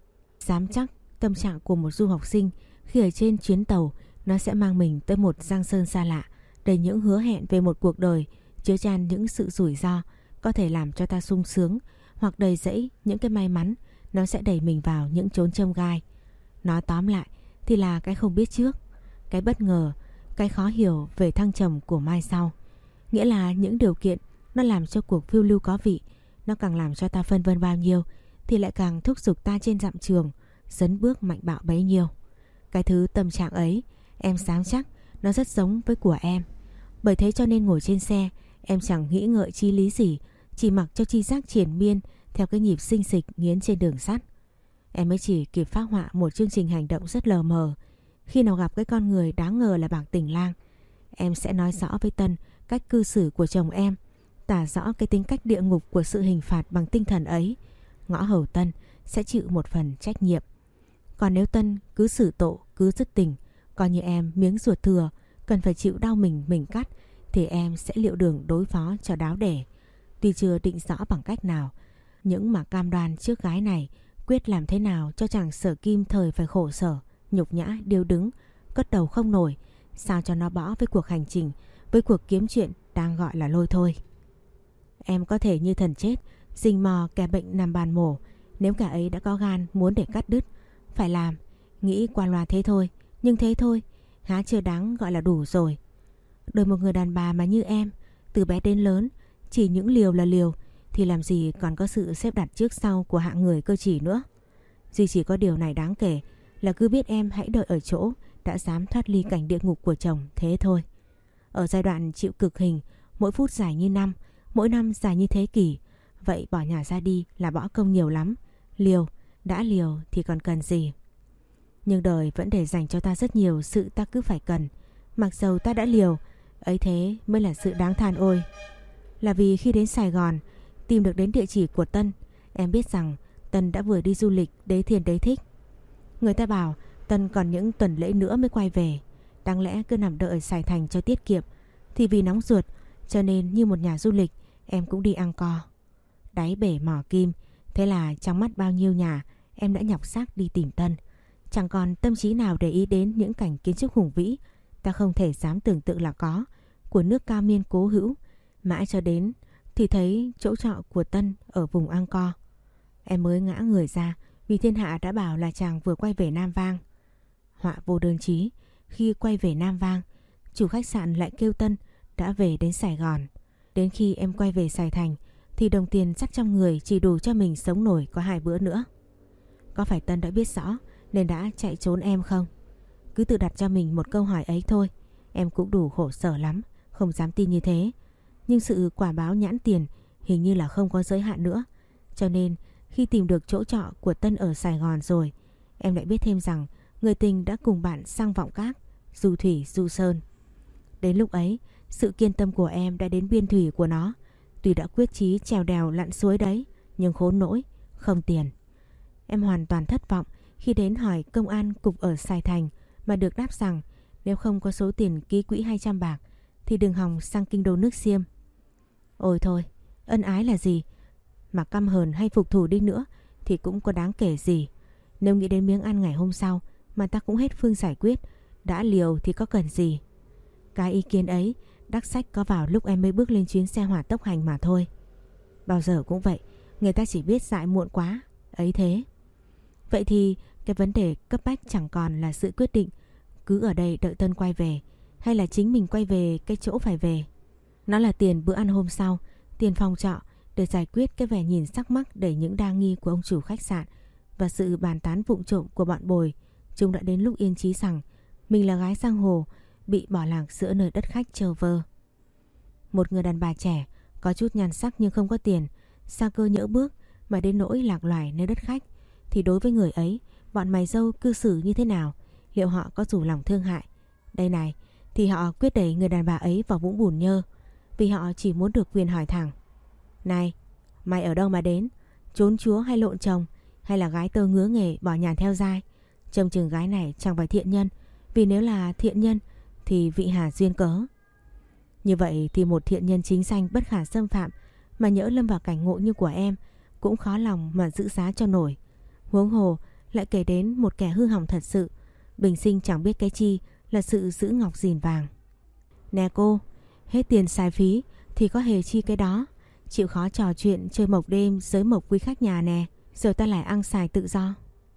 Dám chắc tâm trạng của một du học sinh khi ở trên chuyến tàu, nó sẽ mang mình tới một giang sơn xa lạ, đầy những hứa hẹn về một cuộc đời chứa chan những sự rủi ro có thể làm cho ta sung sướng, hoặc đầy rẫy những cái may mắn, nó sẽ đẩy mình vào những chốn chông gai. Nói tóm lại thì là cái không biết trước, cái bất ngờ, cái khó hiểu về thăng trầm của mai sau. Nghĩa là những điều kiện nó làm cho cuộc phiêu lưu có vị, nó càng làm cho ta phân vân bao nhiêu thì lại càng thúc giục ta trên dặm trường dấn bước mạnh bạo bấy nhiêu. Cái thứ tâm trạng ấy em dám chắc nó rất giống với của em. Bởi thế cho nên ngồi trên xe, em chẳng nghĩ ngợi chi lý gì, chỉ mặc cho chi giác triền miên theo cái nhịp xinh xịch nghiến trên đường sắt. Em mới chỉ kịp phác họa một chương trình hành động rất lờ mờ. Khi nào gặp cái con người đáng ngờ là Bạc Tình Lang, em sẽ nói rõ với Tân cách cư xử của chồng em, tả rõ cái tính cách địa ngục của sự hình phạt bằng tinh thần ấy. Ngõ hầu Tân sẽ chịu một phần trách nhiệm. Còn nếu Tân cứ xử tội cứ dứt tình, coi như em miếng ruột thừa, cần phải chịu đau mình mình cắt, thì em sẽ liệu đường đối phó cho đáo để. Tuy chưa định rõ bằng cách nào, những mà cam đoan trước gái này quyết làm thế nào cho chàng Sở Kim thời phải khổ sở, nhục nhã, điêu đứng, cất đầu không nổi, sao cho nó bỏ với cuộc hành trình, với cuộc kiếm chuyện đang gọi là lôi thôi. Em có thể như thần chết, rình mò kẻ bệnh nằm bàn mổ, nếu cả ấy đã có gan muốn để cắt đứt, phải làm, nghĩ qua loa thế thôi, nhưng thế thôi, há chưa đáng gọi là đủ rồi. Đời một người đàn bà mà như em, từ bé đến lớn, chỉ những liều là liều, thì làm gì còn có sự xếp đặt trước sau của hạng người cơ chỉ nữa. Duy chỉ có điều này đáng kể là cứ biết em hãy đợi ở chỗ đã dám thoát ly cảnh địa ngục của chồng, thế thôi. Ở giai đoạn chịu cực hình, mỗi phút dài như năm, mỗi năm dài như thế kỷ, vậy bỏ nhà ra đi là bỏ công nhiều lắm. Liều, đã liều thì còn cần gì. Nhưng đời vẫn để dành cho ta rất nhiều sự ta cứ phải cần. Mặc dầu ta đã liều, ấy thế mới là sự đáng than ôi. Là vì khi đến Sài Gòn, tìm được đến địa chỉ của Tân, em biết rằng Tân đã vừa đi du lịch đế thiên đế thích. Người ta bảo Tân còn những tuần lễ nữa mới quay về. Đáng lẽ cứ nằm đợi ở Sài Thành cho tiết kiệm, thì vì nóng ruột cho nên như một nhà du lịch em cũng đi Angkor, đáy bể mỏ kim. Thế là trong mắt bao nhiêu nhà em đã nhọc xác đi tìm Tân, chẳng còn tâm trí nào để ý đến những cảnh kiến trúc hùng vĩ ta không thể dám tưởng tượng là có của nước cao miên cố hữu. Mãi cho đến thì thấy chỗ trọ của Tân ở vùng Angkor, em mới ngã người ra vì thiên hạ đã bảo là chàng vừa quay về Nam Vang. Họa vô đơn chí, khi quay về Nam Vang, chủ khách sạn lại kêu Tân đã về đến Sài Gòn. Đến khi em quay về Sài Thành thì đồng tiền sắt trong người chỉ đủ cho mình sống nổi có hai bữa nữa. Có phải Tân đã biết rõ nên đã chạy trốn em không? Cứ tự đặt cho mình một câu hỏi ấy thôi. Em cũng đủ khổ sở lắm, không dám tin như thế. Nhưng sự quả báo nhãn tiền hình như là không có giới hạn nữa. Cho nên khi tìm được chỗ trọ của Tân ở Sài Gòn rồi, em lại biết thêm rằng người tình đã cùng bạn sang Vọng Các, du thủy du sơn. Đến lúc ấy, sự kiên tâm của em đã đến biên thủy của nó. Tuy đã quyết chí trèo đèo lặn suối đấy, nhưng khốn nỗi, không tiền. Em hoàn toàn thất vọng khi đến hỏi công an cục ở Sài Thành mà được đáp rằng nếu không có số tiền ký quỹ hai trăm bạc thì đừng hòng sang kinh đô nước Xiêm. Ôi thôi, ân ái là gì? Mà căm hờn hay phục thù đi nữa thì cũng có đáng kể gì. Nếu nghĩ đến miếng ăn ngày hôm sau mà ta cũng hết phương giải quyết, đã liều thì có cần gì. Cái ý kiến ấy đắc sách có vào lúc em mới bước lên chuyến xe hỏa tốc hành mà thôi. Bao giờ cũng vậy, người ta chỉ biết dại muộn quá, ấy thế. Vậy thì cái vấn đề cấp bách chẳng còn là sự quyết định cứ ở đây đợi Tân quay về, hay là chính mình quay về cái chỗ phải về. Nó là tiền bữa ăn hôm sau, tiền phòng trọ để giải quyết cái vẻ nhìn sắc mắc đầy những đa nghi của ông chủ khách sạn và sự bàn tán vụng trộm của bọn bồi. Chúng đã đến lúc yên chí rằng mình là gái giang hồ bị bỏ lạc giữa nơi đất khách trơ vơ. Một người đàn bà trẻ có chút nhan sắc nhưng không có tiền, xa cơ nhỡ bước mà đến nỗi lạc loài nơi đất khách, thì đối với người ấy, bọn mày dâu cư xử như thế nào? Liệu họ có rủ lòng thương hại? Đây này, thì họ quyết đẩy người đàn bà ấy vào vũng bùn nhơ, vì họ chỉ muốn được quyền hỏi thẳng: này, mày ở đâu mà đến? Trốn chúa hay lộn chồng? Hay là gái tơ ngứa nghề bỏ nhà theo dai? Trông chừng gái này chẳng phải thiện nhân, vì nếu là thiện nhân thì vị hà duyên cớ. Như vậy thì một thiện nhân chính danh bất khả xâm phạm mà nhỡ lâm vào cảnh ngộ như của em cũng khó lòng mà giữ giá cho nổi. Huống hồ lại kể đến một kẻ hư hỏng thật sự, bình sinh chẳng biết cái chi là sự giữ ngọc gìn vàng. Nè cô, hết tiền xài phí thì có hề chi cái đó. Chịu khó trò chuyện chơi mộc đêm giới mộc quý khách nhà nè, rồi ta lại ăn xài tự do.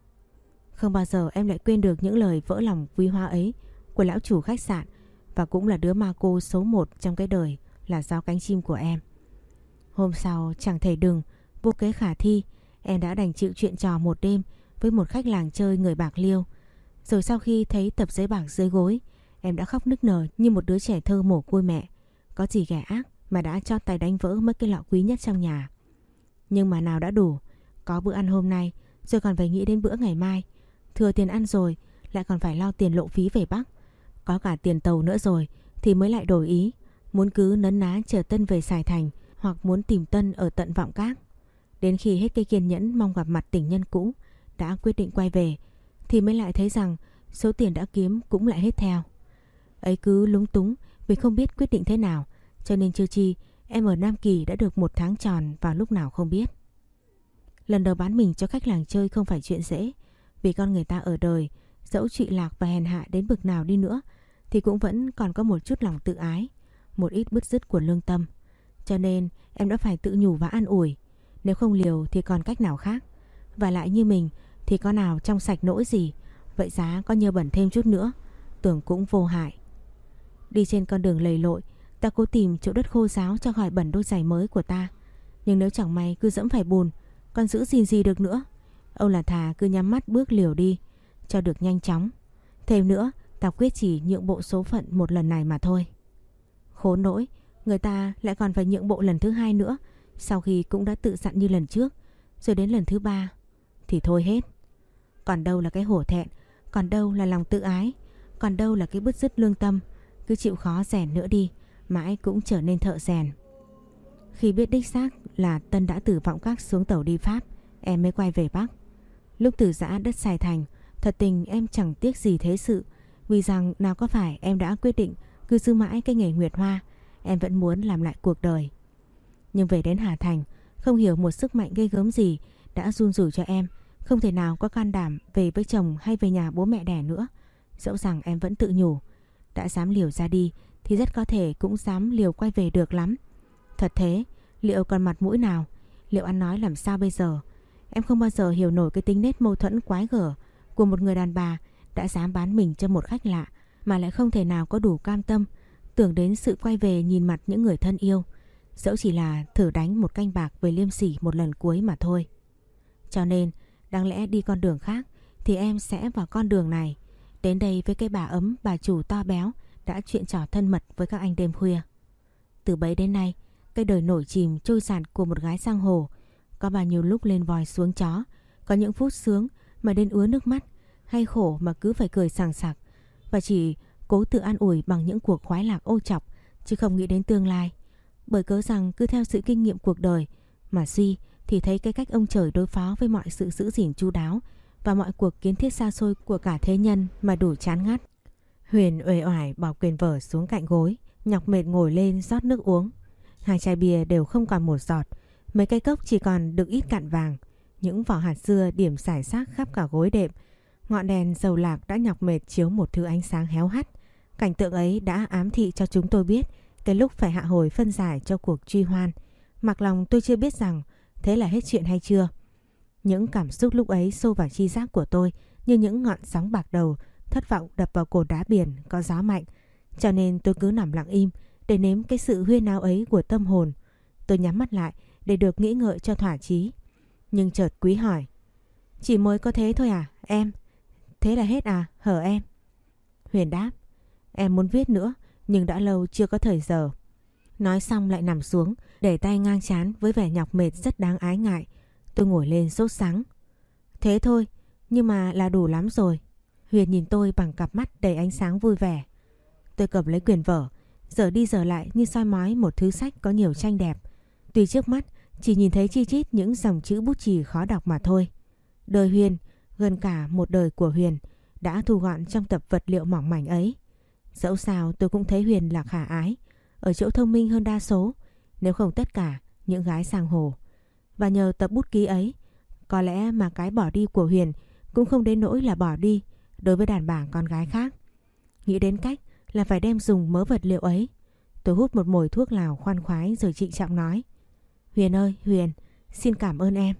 Không bao giờ em lại quên được những lời vỡ lòng quý hóa ấy của lão chủ khách sạn, và cũng là đứa ma cô số một trong cái đời là giao cánh chim của em. Hôm sau chẳng thể đừng, vô kế khả thi, em đã đành chịu chuyện trò một đêm với một khách làng chơi người Bạc Liêu. Rồi sau khi thấy tập giấy bạc dưới gối, em đã khóc nức nở như một đứa trẻ thơ mồ côi mẹ. Có gì ghẻ ác mà đã chót tay đánh vỡ mất cái lọ quý nhất trong nhà. Nhưng mà nào đã đủ, có bữa ăn hôm nay rồi còn phải nghĩ đến bữa ngày mai. Thừa tiền ăn rồi lại còn phải lo tiền lộ phí về Bắc, có cả tiền tàu nữa rồi thì mới lại đổi ý, muốn cứ nấn ná chờ Tân về Sài Thành, hoặc muốn tìm Tân ở tận Vọng Các. Đến khi hết cái kiên nhẫn mong gặp mặt tình nhân cũ, đã quyết định quay về, thì mới lại thấy rằng số tiền đã kiếm cũng lại hết theo. Ấy cứ lúng túng vì không biết quyết định thế nào, cho nên chưa chi em ở Nam Kỳ đã được một tháng tròn vào lúc nào không biết. Lần đầu bán mình cho khách làng chơi không phải chuyện dễ, vì con người ta ở đời, dẫu trụy lạc và hèn hạ đến bực nào đi nữa thì cũng vẫn còn có một chút lòng tự ái, một ít bứt rứt của lương tâm. Cho nên em đã phải tự nhủ và an ủi, nếu không liều thì còn cách nào khác. Và lại như mình thì có nào trong sạch nỗi gì, vậy giá có nhơ bẩn thêm chút nữa, tưởng cũng vô hại. Đi trên con đường lầy lội, ta cố tìm chỗ đất khô ráo cho khỏi bẩn đôi giày mới của ta. Nhưng nếu chẳng may cứ dẫm phải bùn, còn giữ gìn gì được nữa. Âu là thà cứ nhắm mắt bước liều đi, cho được nhanh chóng. Thêm nữa, ta quyết chỉ nhượng bộ số phận một lần này mà thôi. Khốn nỗi, người ta lại còn phải nhượng bộ lần thứ hai nữa, sau khi cũng đã tự dặn như lần trước. Rồi đến lần thứ ba thì thôi hết. Còn đâu là cái hổ thẹn, còn đâu là lòng tự ái, còn đâu là cái bứt rứt lương tâm. Cứ chịu khó rèn nữa đi, mãi cũng trở nên thợ rèn. Khi biết đích xác là Tân đã từ Vọng Các xuống tàu đi Pháp, em mới quay về Bắc. Lúc từ giã đất Sài Thành, thật tình em chẳng tiếc gì thế sự, vì rằng nào có phải em đã quyết định cứ giữ mãi cái nghề Nguyệt Hoa, em vẫn muốn làm lại cuộc đời. Nhưng về đến Hà Thành, không hiểu một sức mạnh ghê gớm gì đã run rủi cho em không thể nào có can đảm về với chồng hay về nhà bố mẹ đẻ nữa. Dẫu rằng em vẫn tự nhủ, đã dám liều ra đi thì rất có thể cũng dám liều quay về được lắm. Thật thế, liệu còn mặt mũi nào, liệu ăn nói làm sao bây giờ? Em không bao giờ hiểu nổi cái tính nết mâu thuẫn quái gở của một người đàn bà đã dám bán mình cho một khách lạ mà lại không thể nào có đủ cam tâm tưởng đến sự quay về nhìn mặt những người thân yêu, dẫu chỉ là thử đánh một canh bạc về liêm sỉ một lần cuối mà thôi. Cho nên, đáng lẽ đi con đường khác thì em sẽ vào con đường này, đến đây với cái bà ấm bà chủ to béo đã chuyện trò thân mật với các anh đêm khuya. Từ bấy đến nay, cái đời nổi chìm trôi dạt của một gái sang hồ, có bao nhiêu lúc lên vòi xuống chó, có những phút sướng mà đến ứa nước mắt, hay khổ mà cứ phải cười sảng sặc, và chỉ cố tự an ủi bằng những cuộc khoái lạc ô chọc, chứ không nghĩ đến tương lai. Bởi cớ rằng cứ theo sự kinh nghiệm cuộc đời mà suy thì thấy cái cách ông trời đối phó với mọi sự giữ gìn chu đáo và mọi cuộc kiến thiết xa xôi của cả thế nhân mà đủ chán ngắt. Huyền uể oải bỏ quyền vở xuống cạnh gối, nhọc mệt ngồi lên rót nước uống. Hai chai bia đều không còn một giọt, mấy cái cốc chỉ còn được ít cạn vàng, những vỏ hạt dưa điểm rải rác khắp cả gối đệm. Ngọn đèn dầu lạc đã nhọc mệt chiếu một thứ ánh sáng héo hắt. Cảnh tượng ấy đã ám thị cho chúng tôi biết cái lúc phải hạ hồi phân giải cho cuộc truy hoan. Mặc lòng tôi chưa biết rằng thế là hết chuyện hay chưa. Những cảm xúc lúc ấy xô vào tri giác của tôi như những ngọn sóng bạc đầu thất vọng đập vào cột đá biển có gió mạnh. Cho nên tôi cứ nằm lặng im để nếm cái sự huyên náo ấy của tâm hồn. Tôi nhắm mắt lại để được nghĩ ngợi cho thỏa chí. Nhưng chợt Quý hỏi: "Chỉ mới có thế thôi à em? Thế là hết à hở em?" Huyền đáp: "Em muốn viết nữa nhưng đã lâu chưa có thời giờ." Nói xong lại nằm xuống, để tay ngang trán với vẻ nhọc mệt rất đáng ái ngại. Tôi ngồi lên sốt sắng: "Thế thôi, nhưng mà là đủ lắm rồi." Huyền nhìn tôi bằng cặp mắt đầy ánh sáng vui vẻ. Tôi cầm lấy quyển vở, giờ đi giờ lại như soi mói một thứ sách có nhiều tranh đẹp. Tuy trước mắt chỉ nhìn thấy chi chít những dòng chữ bút chì khó đọc mà thôi. Đời Huyền, gần cả một đời của Huyền, đã thu gọn trong tập vật liệu mỏng mảnh ấy. Dẫu sao tôi cũng thấy Huyền là khả ái, ở chỗ thông minh hơn đa số, nếu không tất cả những gái sang hồ. Và nhờ tập bút ký ấy, có lẽ mà cái bỏ đi của Huyền cũng không đến nỗi là bỏ đi đối với đàn bà con gái khác. Nghĩ đến cách là phải đem dùng mớ vật liệu ấy, tôi hút một mồi thuốc lào khoan khoái rồi trịnh trọng nói: "Huyền ơi Huyền, xin cảm ơn em."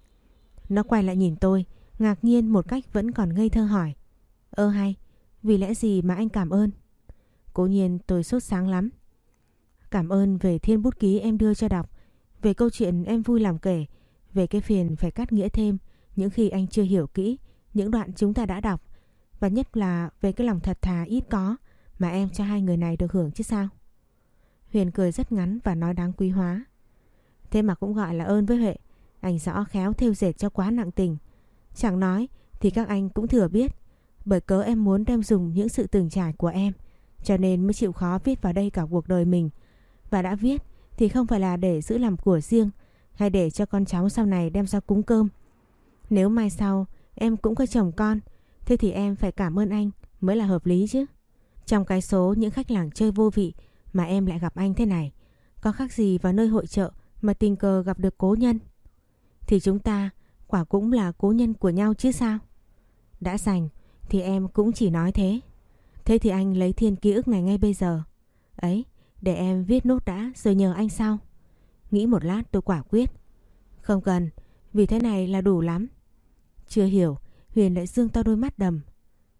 Nó quay lại nhìn tôi, ngạc nhiên một cách vẫn còn ngây thơ hỏi: "Ơ hay, vì lẽ gì mà anh cảm ơn?" Cố nhiên tôi sốt sáng lắm. "Cảm ơn về thiên bút ký em đưa cho đọc, về câu chuyện em vui lòng kể, về cái phiền phải cắt nghĩa thêm những khi anh chưa hiểu kỹ những đoạn chúng ta đã đọc, và nhất là về cái lòng thật thà ít có mà em cho hai người này được hưởng chứ sao." Huyền cười rất ngắn và nói đáng quý hóa: "Thế mà cũng gọi là ơn với Huệ. Anh rõ khéo thêu dệt cho quá nặng tình. Chẳng nói thì các anh cũng thừa biết, bởi cớ em muốn đem dùng những sự từng trải của em, cho nên mới chịu khó viết vào đây cả cuộc đời mình. Và đã viết thì không phải là để giữ làm của riêng, hay để cho con cháu sau này đem ra cúng cơm. Nếu mai sau em cũng có chồng con, Thế thì em phải cảm ơn anh mới là hợp lý chứ. Trong cái số những khách làng chơi vô vị mà em lại gặp anh thế này, có khác gì vào nơi hội chợ mà tình cờ gặp được cố nhân. Thì chúng ta quả cũng là cố nhân của nhau chứ sao. Đã dành thì em cũng chỉ nói thế. Thế thì anh lấy thiên ký ức này ngay bây giờ. Ấy, để em viết nốt đã rồi nhờ anh sau. Nghĩ một lát tôi quả quyết. Không cần, vì thế này là đủ lắm. Chưa hiểu, Huyền lại dương to đôi mắt đầm.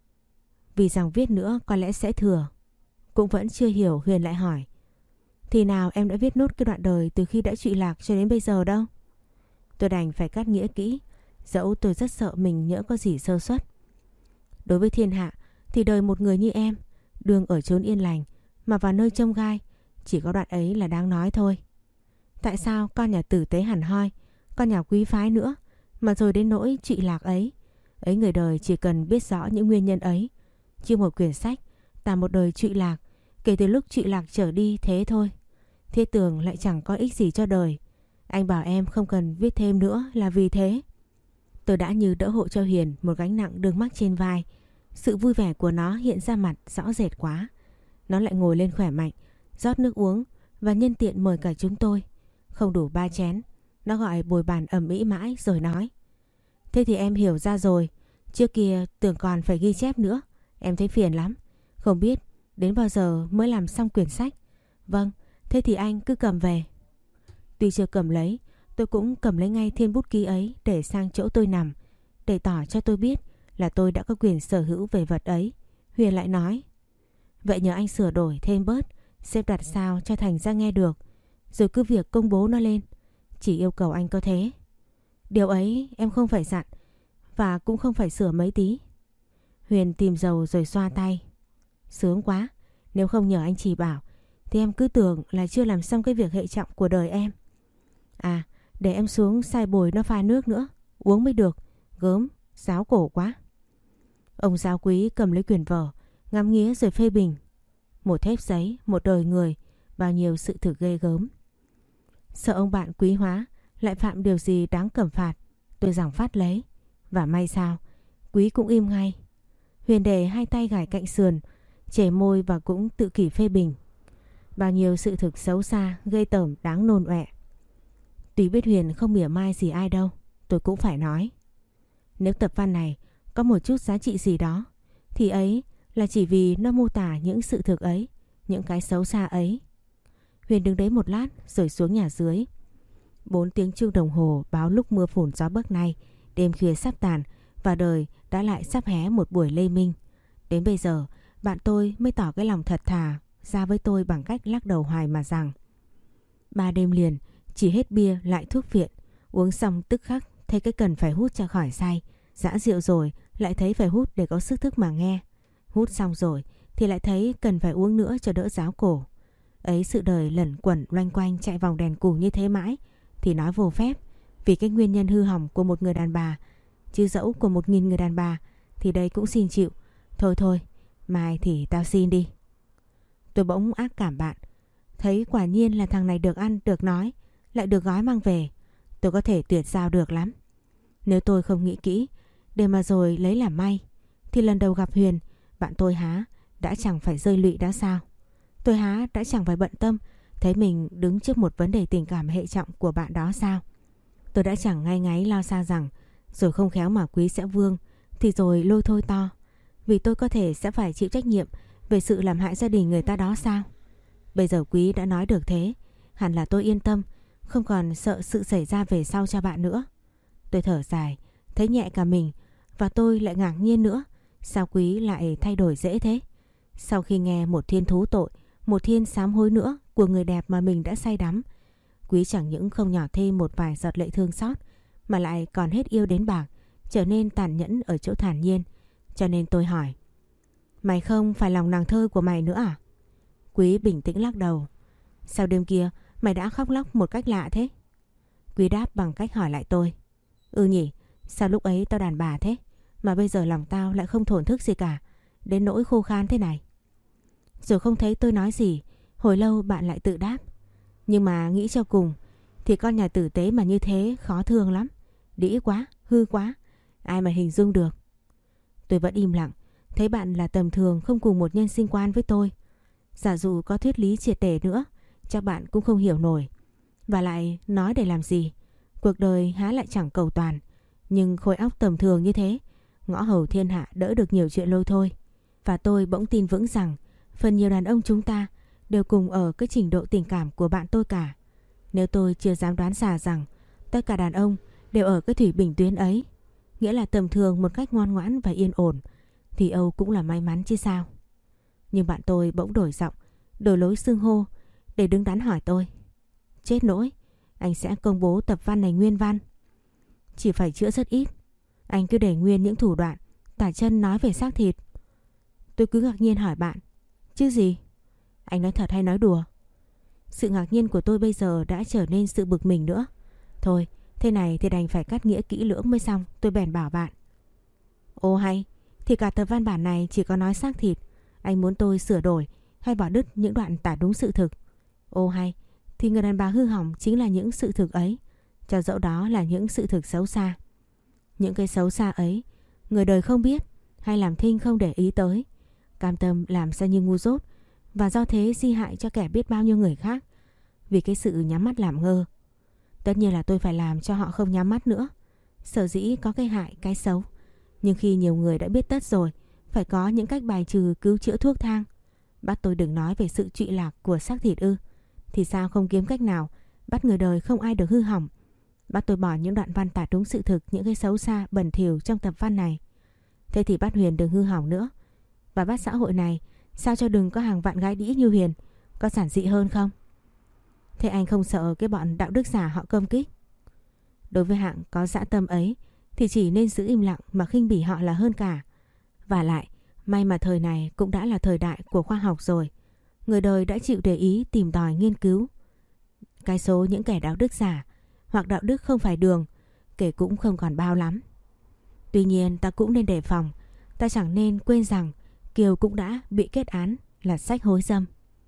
Vì rằng viết nữa có lẽ sẽ thừa. Cũng vẫn chưa hiểu, Huyền lại hỏi. Thì nào em đã viết nốt cái đoạn đời từ khi đã trụy lạc cho đến bây giờ đâu? Tôi đành phải cắt nghĩa kỹ, dẫu tôi rất sợ mình nhỡ có gì sơ suất. Đối với thiên hạ thì đời một người như em, đường ở chốn yên lành mà vào nơi chông gai, chỉ có đoạn ấy là đáng nói thôi. Tại sao con nhà tử tế hẳn hoi, con nhà quý phái nữa, mà rồi đến nỗi trụy lạc ấy? Ấy người đời chỉ cần biết rõ những nguyên nhân ấy. Chứ một quyển sách tả một đời trụy lạc, kể từ lúc trụy lạc trở đi thế thôi. Thế Tường lại chẳng có ích gì cho đời. Anh bảo em không cần viết thêm nữa là vì thế. Tôi đã như đỡ hộ cho Huyền một gánh nặng đương mắc trên vai. Sự vui vẻ của nó hiện ra mặt rõ rệt quá. Nó lại ngồi lên khỏe mạnh, rót nước uống và nhân tiện mời cả chúng tôi. Không đủ ba chén, nó gọi bồi bàn ầm ĩ mãi rồi nói. Thế thì em hiểu ra rồi. Trước kia Tường còn phải ghi chép nữa. Em thấy phiền lắm. Không biết đến bao giờ mới làm xong quyển sách. Vâng, thế thì anh cứ cầm về. Tuy chưa cầm lấy, tôi cũng cầm lấy ngay thiên bút ký ấy để sang chỗ tôi nằm, để tỏ cho tôi biết là tôi đã có quyền sở hữu về vật ấy. Huyền lại nói. Vậy nhờ anh sửa đổi thêm bớt, xếp đặt sao cho thành ra nghe được, rồi cứ việc công bố nó lên. Chỉ yêu cầu anh có thế. Điều ấy em không phải dặn, và cũng không phải sửa mấy tí. Huyền tìm dầu rồi xoa tay. Sướng quá, nếu không nhờ anh chỉ bảo thì em cứ tưởng là chưa làm xong cái việc hệ trọng của đời em. À, để em xuống sai bồi nó pha nước nữa, uống mới được, gớm, sáo cổ quá. Ông giáo quý cầm lấy quyển vở, ngắm nghía rồi phê bình. Một thép giấy, một đời người, bao nhiêu sự thực ghê gớm. Sợ ông bạn quý hóa lại phạm điều gì đáng cẩm phạt, tôi giảng phát lấy. Và may sao, quý cũng im ngay. Huyền để hai tay gài cạnh sườn, chảy môi và cũng tự kỷ phê bình. Bao nhiêu sự thực xấu xa, gây tởm, đáng nôn ọe. Tuy biết Huyền không mỉa mai gì ai đâu, tôi cũng phải nói. Nếu tập văn này có một chút giá trị gì đó, thì ấy là chỉ vì nó mô tả những sự thực ấy, những cái xấu xa ấy. Huyền đứng đấy một lát rồi xuống nhà dưới. Bốn tiếng chuông đồng hồ báo lúc mưa phùn gió bấc này, đêm khuya sắp tàn và đời đã lại sắp hé một buổi lê minh. Đến bây giờ, bạn tôi mới tỏ cái lòng thật thà ra với tôi bằng cách lắc đầu hoài mà rằng ba đêm liền chỉ hết bia lại thuốc phiện, uống xong tức khắc thấy cái cần phải hút cho khỏi say, dã rượu rồi lại thấy phải hút để có sức thức mà nghe, hút xong rồi thì lại thấy cần phải uống nữa cho đỡ ráo cổ. Ấy sự đời lẩn quẩn loanh quanh chạy vòng đèn cù như thế mãi thì nói vô phép, vì cái nguyên nhân hư hỏng của một người đàn bà, chứ dẫu của một nghìn người đàn bà thì đây cũng xin chịu. Thôi thôi, mai thì tao xin đi. Tôi bỗng ác cảm bạn, thấy quả nhiên là thằng này được ăn được nói, lại được gói mang về. Tôi có thể tuyệt giao được lắm. Nếu tôi không nghĩ kỹ để mà rồi lấy làm may, thì lần đầu gặp Huyền, bạn tôi há đã chẳng phải rơi lụy đã sao. Tôi há đã chẳng phải bận tâm thấy mình đứng trước một vấn đề tình cảm hệ trọng của bạn đó sao. Tôi đã chẳng ngay ngáy lo xa rằng rồi không khéo mà Quý sẽ vương, thì rồi lôi thôi to, vì tôi có thể sẽ phải chịu trách nhiệm về sự làm hại gia đình người ta đó sao. Bây giờ Quý đã nói được thế, hẳn là tôi yên tâm, không còn sợ sự xảy ra về sau cho bạn nữa. Tôi thở dài, thấy nhẹ cả mình, và tôi lại ngạc nhiên nữa. Sao Quý lại thay đổi dễ thế? Sau khi nghe một thiên thú tội, một thiên sám hối nữa của người đẹp mà mình đã say đắm, Quý chẳng những không nhỏ thêm một vài giọt lệ thương xót, mà lại còn hết yêu đến bạc, trở nên tàn nhẫn ở chỗ thản nhiên. Cho nên tôi hỏi, mày không phải lòng nàng thơ của mày nữa à? Quý bình tĩnh lắc đầu. Sao đêm kia mày đã khóc lóc một cách lạ thế? Quý đáp bằng cách hỏi lại tôi. Ừ nhỉ, sao lúc ấy tao đàn bà thế, mà bây giờ lòng tao lại không thổn thức gì cả, đến nỗi khô khan thế này. Rồi không thấy tôi nói gì, hồi lâu bạn lại tự đáp. Nhưng mà nghĩ cho cùng thì con nhà tử tế mà như thế khó thương lắm. Đĩ quá, hư quá, ai mà hình dung được. Tôi vẫn im lặng, thấy bạn là tầm thường không cùng một nhân sinh quan với tôi. Giả dụ có thuyết lý triệt để nữa, chắc bạn cũng không hiểu nổi. Và lại nói để làm gì? Cuộc đời há lại chẳng cầu toàn. Nhưng khối óc tầm thường như thế, ngõ hầu thiên hạ đỡ được nhiều chuyện lôi thôi. Và tôi bỗng tin vững rằng phần nhiều đàn ông chúng ta đều cùng ở cái trình độ tình cảm của bạn tôi cả. Nếu tôi chưa dám đoán xà rằng tất cả đàn ông đều ở cái thủy bình tuyến ấy, nghĩa là tầm thường một cách ngoan ngoãn và yên ổn, thì Âu cũng là may mắn chứ sao. Nhưng bạn tôi bỗng đổi giọng, đổi lối xưng hô để đứng đắn hỏi tôi: chết nỗi, anh sẽ công bố tập văn này nguyên văn? Chỉ phải chữa rất ít, anh cứ để nguyên những thủ đoạn tả chân nói về xác thịt. Tôi cứ ngạc nhiên hỏi bạn: chứ gì? Anh nói thật hay nói đùa? Sự ngạc nhiên của tôi bây giờ đã trở nên sự bực mình nữa. Thôi, thế này thì đành phải cắt nghĩa kỹ lưỡng mới xong. Tôi bèn bảo bạn: ô hay, thì cả tập văn bản này chỉ có nói xác thịt. Anh muốn tôi sửa đổi hay bỏ đứt những đoạn tả đúng sự thực? Ô hay, thì người đàn bà hư hỏng chính là những sự thực ấy, cho dẫu đó là những sự thực xấu xa. Những cái xấu xa ấy, người đời không biết hay làm thinh không để ý tới, cam tâm làm ra như ngu dốt, và do thế di hại cho kẻ biết bao nhiêu người khác vì cái sự nhắm mắt làm ngơ. Tất nhiên là tôi phải làm cho họ không nhắm mắt nữa. Sở dĩ có cái hại, cái xấu, nhưng khi nhiều người đã biết tất rồi, phải có những cách bài trừ cứu chữa thuốc thang. Bắt tôi đừng nói về sự trụy lạc của xác thịt ư? Thì sao không kiếm cách nào bắt người đời không ai được hư hỏng? Bắt tôi bỏ những đoạn văn tả đúng sự thực những cái xấu xa bẩn thỉu trong tập văn này. Thế thì bắt Huyền đừng hư hỏng nữa. Và bắt xã hội này sao cho đừng có hàng vạn gái đĩ như Huyền. Có giản dị hơn không? Thế anh không sợ cái bọn đạo đức giả họ công kích? Đối với hạng có dã tâm ấy thì chỉ nên giữ im lặng mà khinh bỉ họ là hơn cả. Và lại, may mà thời này cũng đã là thời đại của khoa học rồi. Người đời đã chịu để ý tìm tòi nghiên cứu. Cái số những kẻ đạo đức giả hoặc đạo đức không phải đường kể cũng không còn bao lắm. Tuy nhiên ta cũng nên đề phòng. Ta chẳng nên quên rằng Kiều cũng đã bị kết án là sách hối dâm.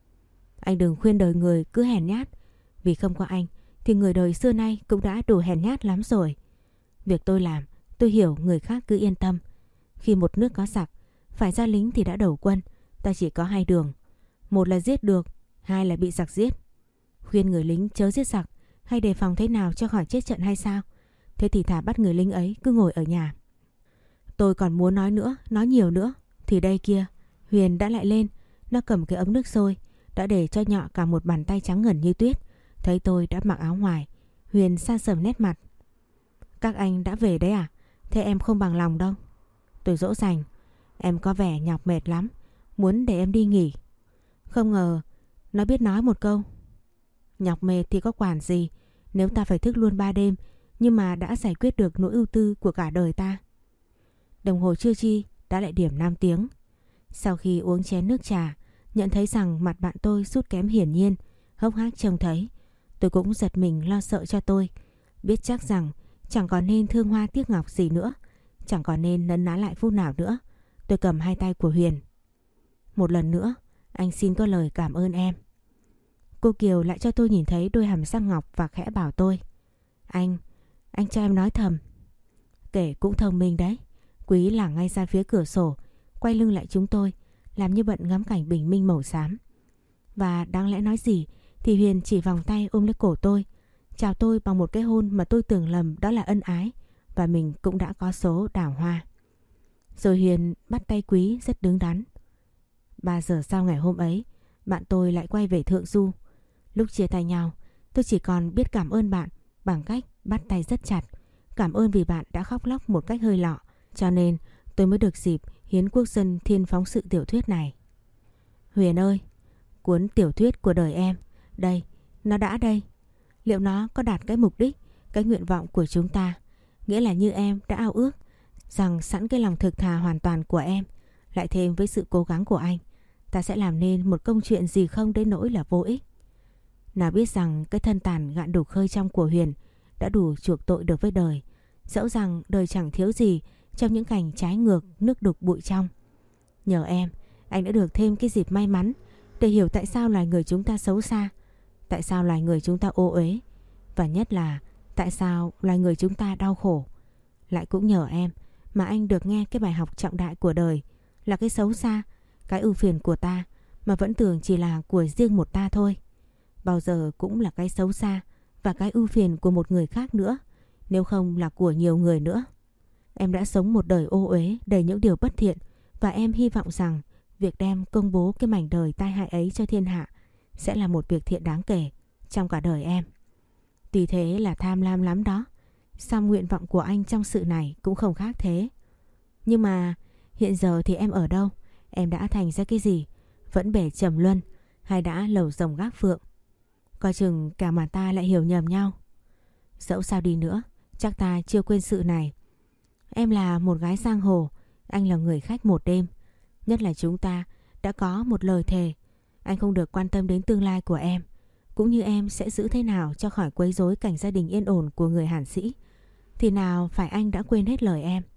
Anh đừng khuyên đời người cứ hèn nhát. Vì không có anh thì người đời xưa nay cũng đã đủ hèn nhát lắm rồi. Việc tôi làm, tôi hiểu, người khác cứ yên tâm. Khi một nước có giặc, phải ra lính thì đã đầu quân. Ta chỉ có hai đường. Một là giết được, hai là bị giặc giết. Khuyên người lính chớ giết giặc hay đề phòng thế nào cho khỏi chết trận hay sao? Thế thì thà bắt người lính ấy cứ ngồi ở nhà. Tôi còn muốn nói nữa, nói nhiều nữa. Thì đây kia, Huyền đã lại lên. Nó cầm cái ấm nước sôi, đã để cho Nhọ cả một bàn tay trắng ngần như tuyết. Thấy tôi đã mặc áo ngoài, Huyền sa sầm nét mặt. Các anh đã về đấy à? Thế em không bằng lòng đâu. Tôi dỗ dành: em có vẻ nhọc mệt lắm, muốn để em đi nghỉ. Không ngờ nó biết nói một câu: nhọc mệt thì có quản gì nếu ta phải thức luôn ba đêm, nhưng mà đã giải quyết được nỗi ưu tư của cả đời ta. Đồng hồ chưa chi đã lại điểm năm tiếng. Sau khi uống chén nước trà, nhận thấy rằng mặt bạn tôi sút kém hiển nhiên, hốc hác trông thấy, tôi cũng giật mình lo sợ cho tôi. Biết chắc rằng chẳng còn nên thương hoa tiếc ngọc gì nữa, chẳng còn nên nấn ná lại phút nào nữa. Tôi cầm hai tay của Huyền: một lần nữa, anh xin có lời cảm ơn em. Cô Kiều lại cho tôi nhìn thấy đôi hàm răng ngọc và khẽ bảo tôi: Anh, anh cho em nói thầm. Kể cũng thông minh đấy. Quý lảng ngay ra phía cửa sổ, quay lưng lại chúng tôi, làm như bận ngắm cảnh bình minh màu xám. Và đáng lẽ nói gì thì Huyền chỉ vòng tay ôm lấy cổ tôi, chào tôi bằng một cái hôn mà tôi tưởng lầm đó là ân ái, và mình cũng đã có số đào hoa. Rồi Huyền bắt tay Quý rất đứng đắn. Ba giờ sau ngày hôm ấy, bạn tôi lại quay về Thượng Du. Lúc chia tay nhau, tôi chỉ còn biết cảm ơn bạn bằng cách bắt tay rất chặt. Cảm ơn vì bạn đã khóc lóc một cách hơi lọ, cho nên tôi mới được dịp hiến quốc dân thiên phóng sự tiểu thuyết này. Huyền ơi, cuốn tiểu thuyết của đời em, đây, nó đã đây. Liệu nó có đạt cái mục đích, cái nguyện vọng của chúng ta? Nghĩa là như em đã ao ước rằng sẵn cái lòng thực thà hoàn toàn của em, lại thêm với sự cố gắng của anh, ta sẽ làm nên một công chuyện gì không đến nỗi là vô ích. Nào biết rằng cái thân tàn gạn đục khơi trong của Huyền đã đủ chuộc tội được với đời. Dẫu rằng đời chẳng thiếu gì trong những cảnh trái ngược, nước đục bụi trong. Nhờ em, anh đã được thêm cái dịp may mắn để hiểu tại sao loài người chúng ta xấu xa, tại sao loài người chúng ta ô uế, và nhất là tại sao loài người chúng ta đau khổ. Lại cũng nhờ em mà anh được nghe cái bài học trọng đại của đời, là cái xấu xa, cái ưu phiền của ta mà vẫn tưởng chỉ là của riêng một ta thôi. Bao giờ cũng là cái xấu xa và cái ưu phiền của một người khác nữa, nếu không là của nhiều người nữa. Em đã sống một đời ô uế đầy những điều bất thiện, và em hy vọng rằng việc đem công bố cái mảnh đời tai hại ấy cho thiên hạ sẽ là một việc thiện đáng kể trong cả đời em. Tuy thế là tham lam lắm đó, song nguyện vọng của anh trong sự này cũng không khác thế. Nhưng mà hiện giờ thì em ở đâu? Em đã thành ra cái gì? Vẫn bể trầm luân hay đã lầu rồng gác phượng? Coi chừng cả mà ta lại hiểu nhầm nhau. Dẫu sao đi nữa, chắc ta chưa quên sự này. Em là một gái giang hồ, anh là người khách một đêm. Nhất là chúng ta đã có một lời thề, anh không được quan tâm đến tương lai của em, cũng như em sẽ giữ thế nào cho khỏi quấy rối cảnh gia đình yên ổn của người Hàn Sĩ. Thì nào phải anh đã quên hết lời em.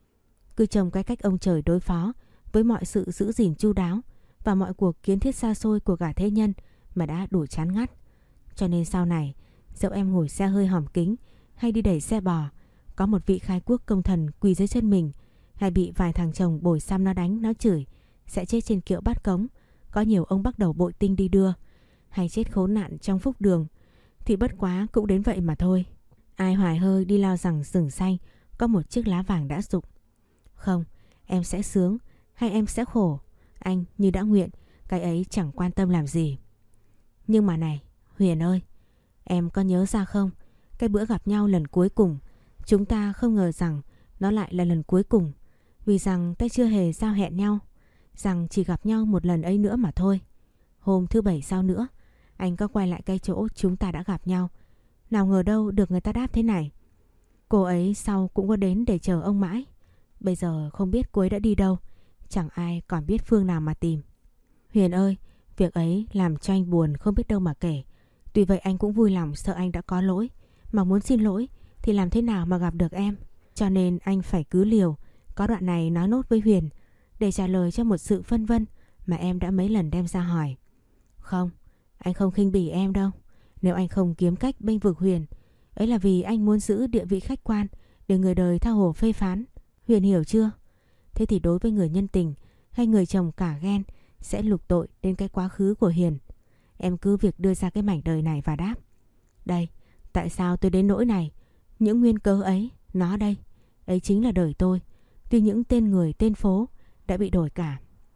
Cứ trông cái cách ông trời đối phó với mọi sự giữ gìn chu đáo và mọi cuộc kiến thiết xa xôi của cả thế nhân mà đã đủ chán ngắt. Cho nên sau này, dẫu em ngồi xe hơi hòm kính hay đi đẩy xe bò, có một vị khai quốc công thần quỳ dưới chân mình, hay bị vài thằng chồng bồi xăm nó đánh nó chửi sẽ chết trên kiệu bắt cống, có nhiều ông bắt đầu bội tinh đi đưa, hay chết khốn nạn trong phúc đường, thì bất quá cũng đến vậy mà thôi. Ai hoài hơi đi lao rằng rừng xanh có một chiếc lá vàng đã rụng. Không, em sẽ sướng hay em sẽ khổ, anh như đã nguyện, cái ấy chẳng quan tâm làm gì. Nhưng mà này, Huyền ơi, em có nhớ ra không? Cái bữa gặp nhau lần cuối cùng, chúng ta không ngờ rằng nó lại là lần cuối cùng, vì rằng ta chưa hề giao hẹn nhau, rằng chỉ gặp nhau một lần ấy nữa mà thôi. Hôm thứ bảy sau nữa, anh có quay lại cái chỗ chúng ta đã gặp nhau. Nào ngờ đâu được người ta đáp thế này: cô ấy sau cũng có đến để chờ ông mãi. Bây giờ không biết cô ấy đã đi đâu, chẳng ai còn biết phương nào mà tìm. Huyền ơi, việc ấy làm cho anh buồn không biết đâu mà kể. Tuy vậy anh cũng vui lòng, sợ anh đã có lỗi, mà muốn xin lỗi thì làm thế nào mà gặp được em. Cho nên anh phải cứ liều có đoạn này nói nốt với Huyền để trả lời cho một sự phân vân mà em đã mấy lần đem ra hỏi. Không, anh không khinh bỉ em đâu. Nếu anh không kiếm cách bênh vực Huyền, ấy là vì anh muốn giữ địa vị khách quan để người đời tha hồ phê phán. Huyền hiểu chưa? Thế thì đối với người nhân tình hay người chồng cả ghen sẽ lục tội đến cái quá khứ của Hiền. Em cứ việc đưa ra cái mảnh đời này và đáp: đây, tại sao tôi đến nỗi này? Những nguyên cớ ấy, nó đây. Ấy chính là đời tôi. Tuy những tên người, tên phố đã bị đổi cả.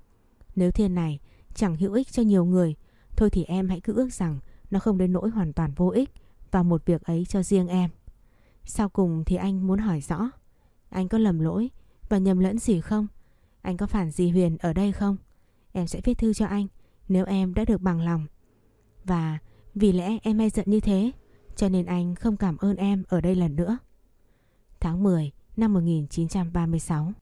Nếu thiên này chẳng hữu ích cho nhiều người, thôi thì em hãy cứ ước rằng nó không đến nỗi hoàn toàn vô ích vào một việc ấy cho riêng em. Sau cùng thì anh muốn hỏi rõ, anh có lầm lỗi và nhầm lẫn gì không? Anh có phản gì Huyền ở đây không? Em sẽ viết thư cho anh nếu em đã được bằng lòng. Và vì lẽ em hay giận như thế, cho nên anh không cảm ơn em ở đây lần nữa. Tháng mười năm một nghìn chín trăm ba mươi sáu.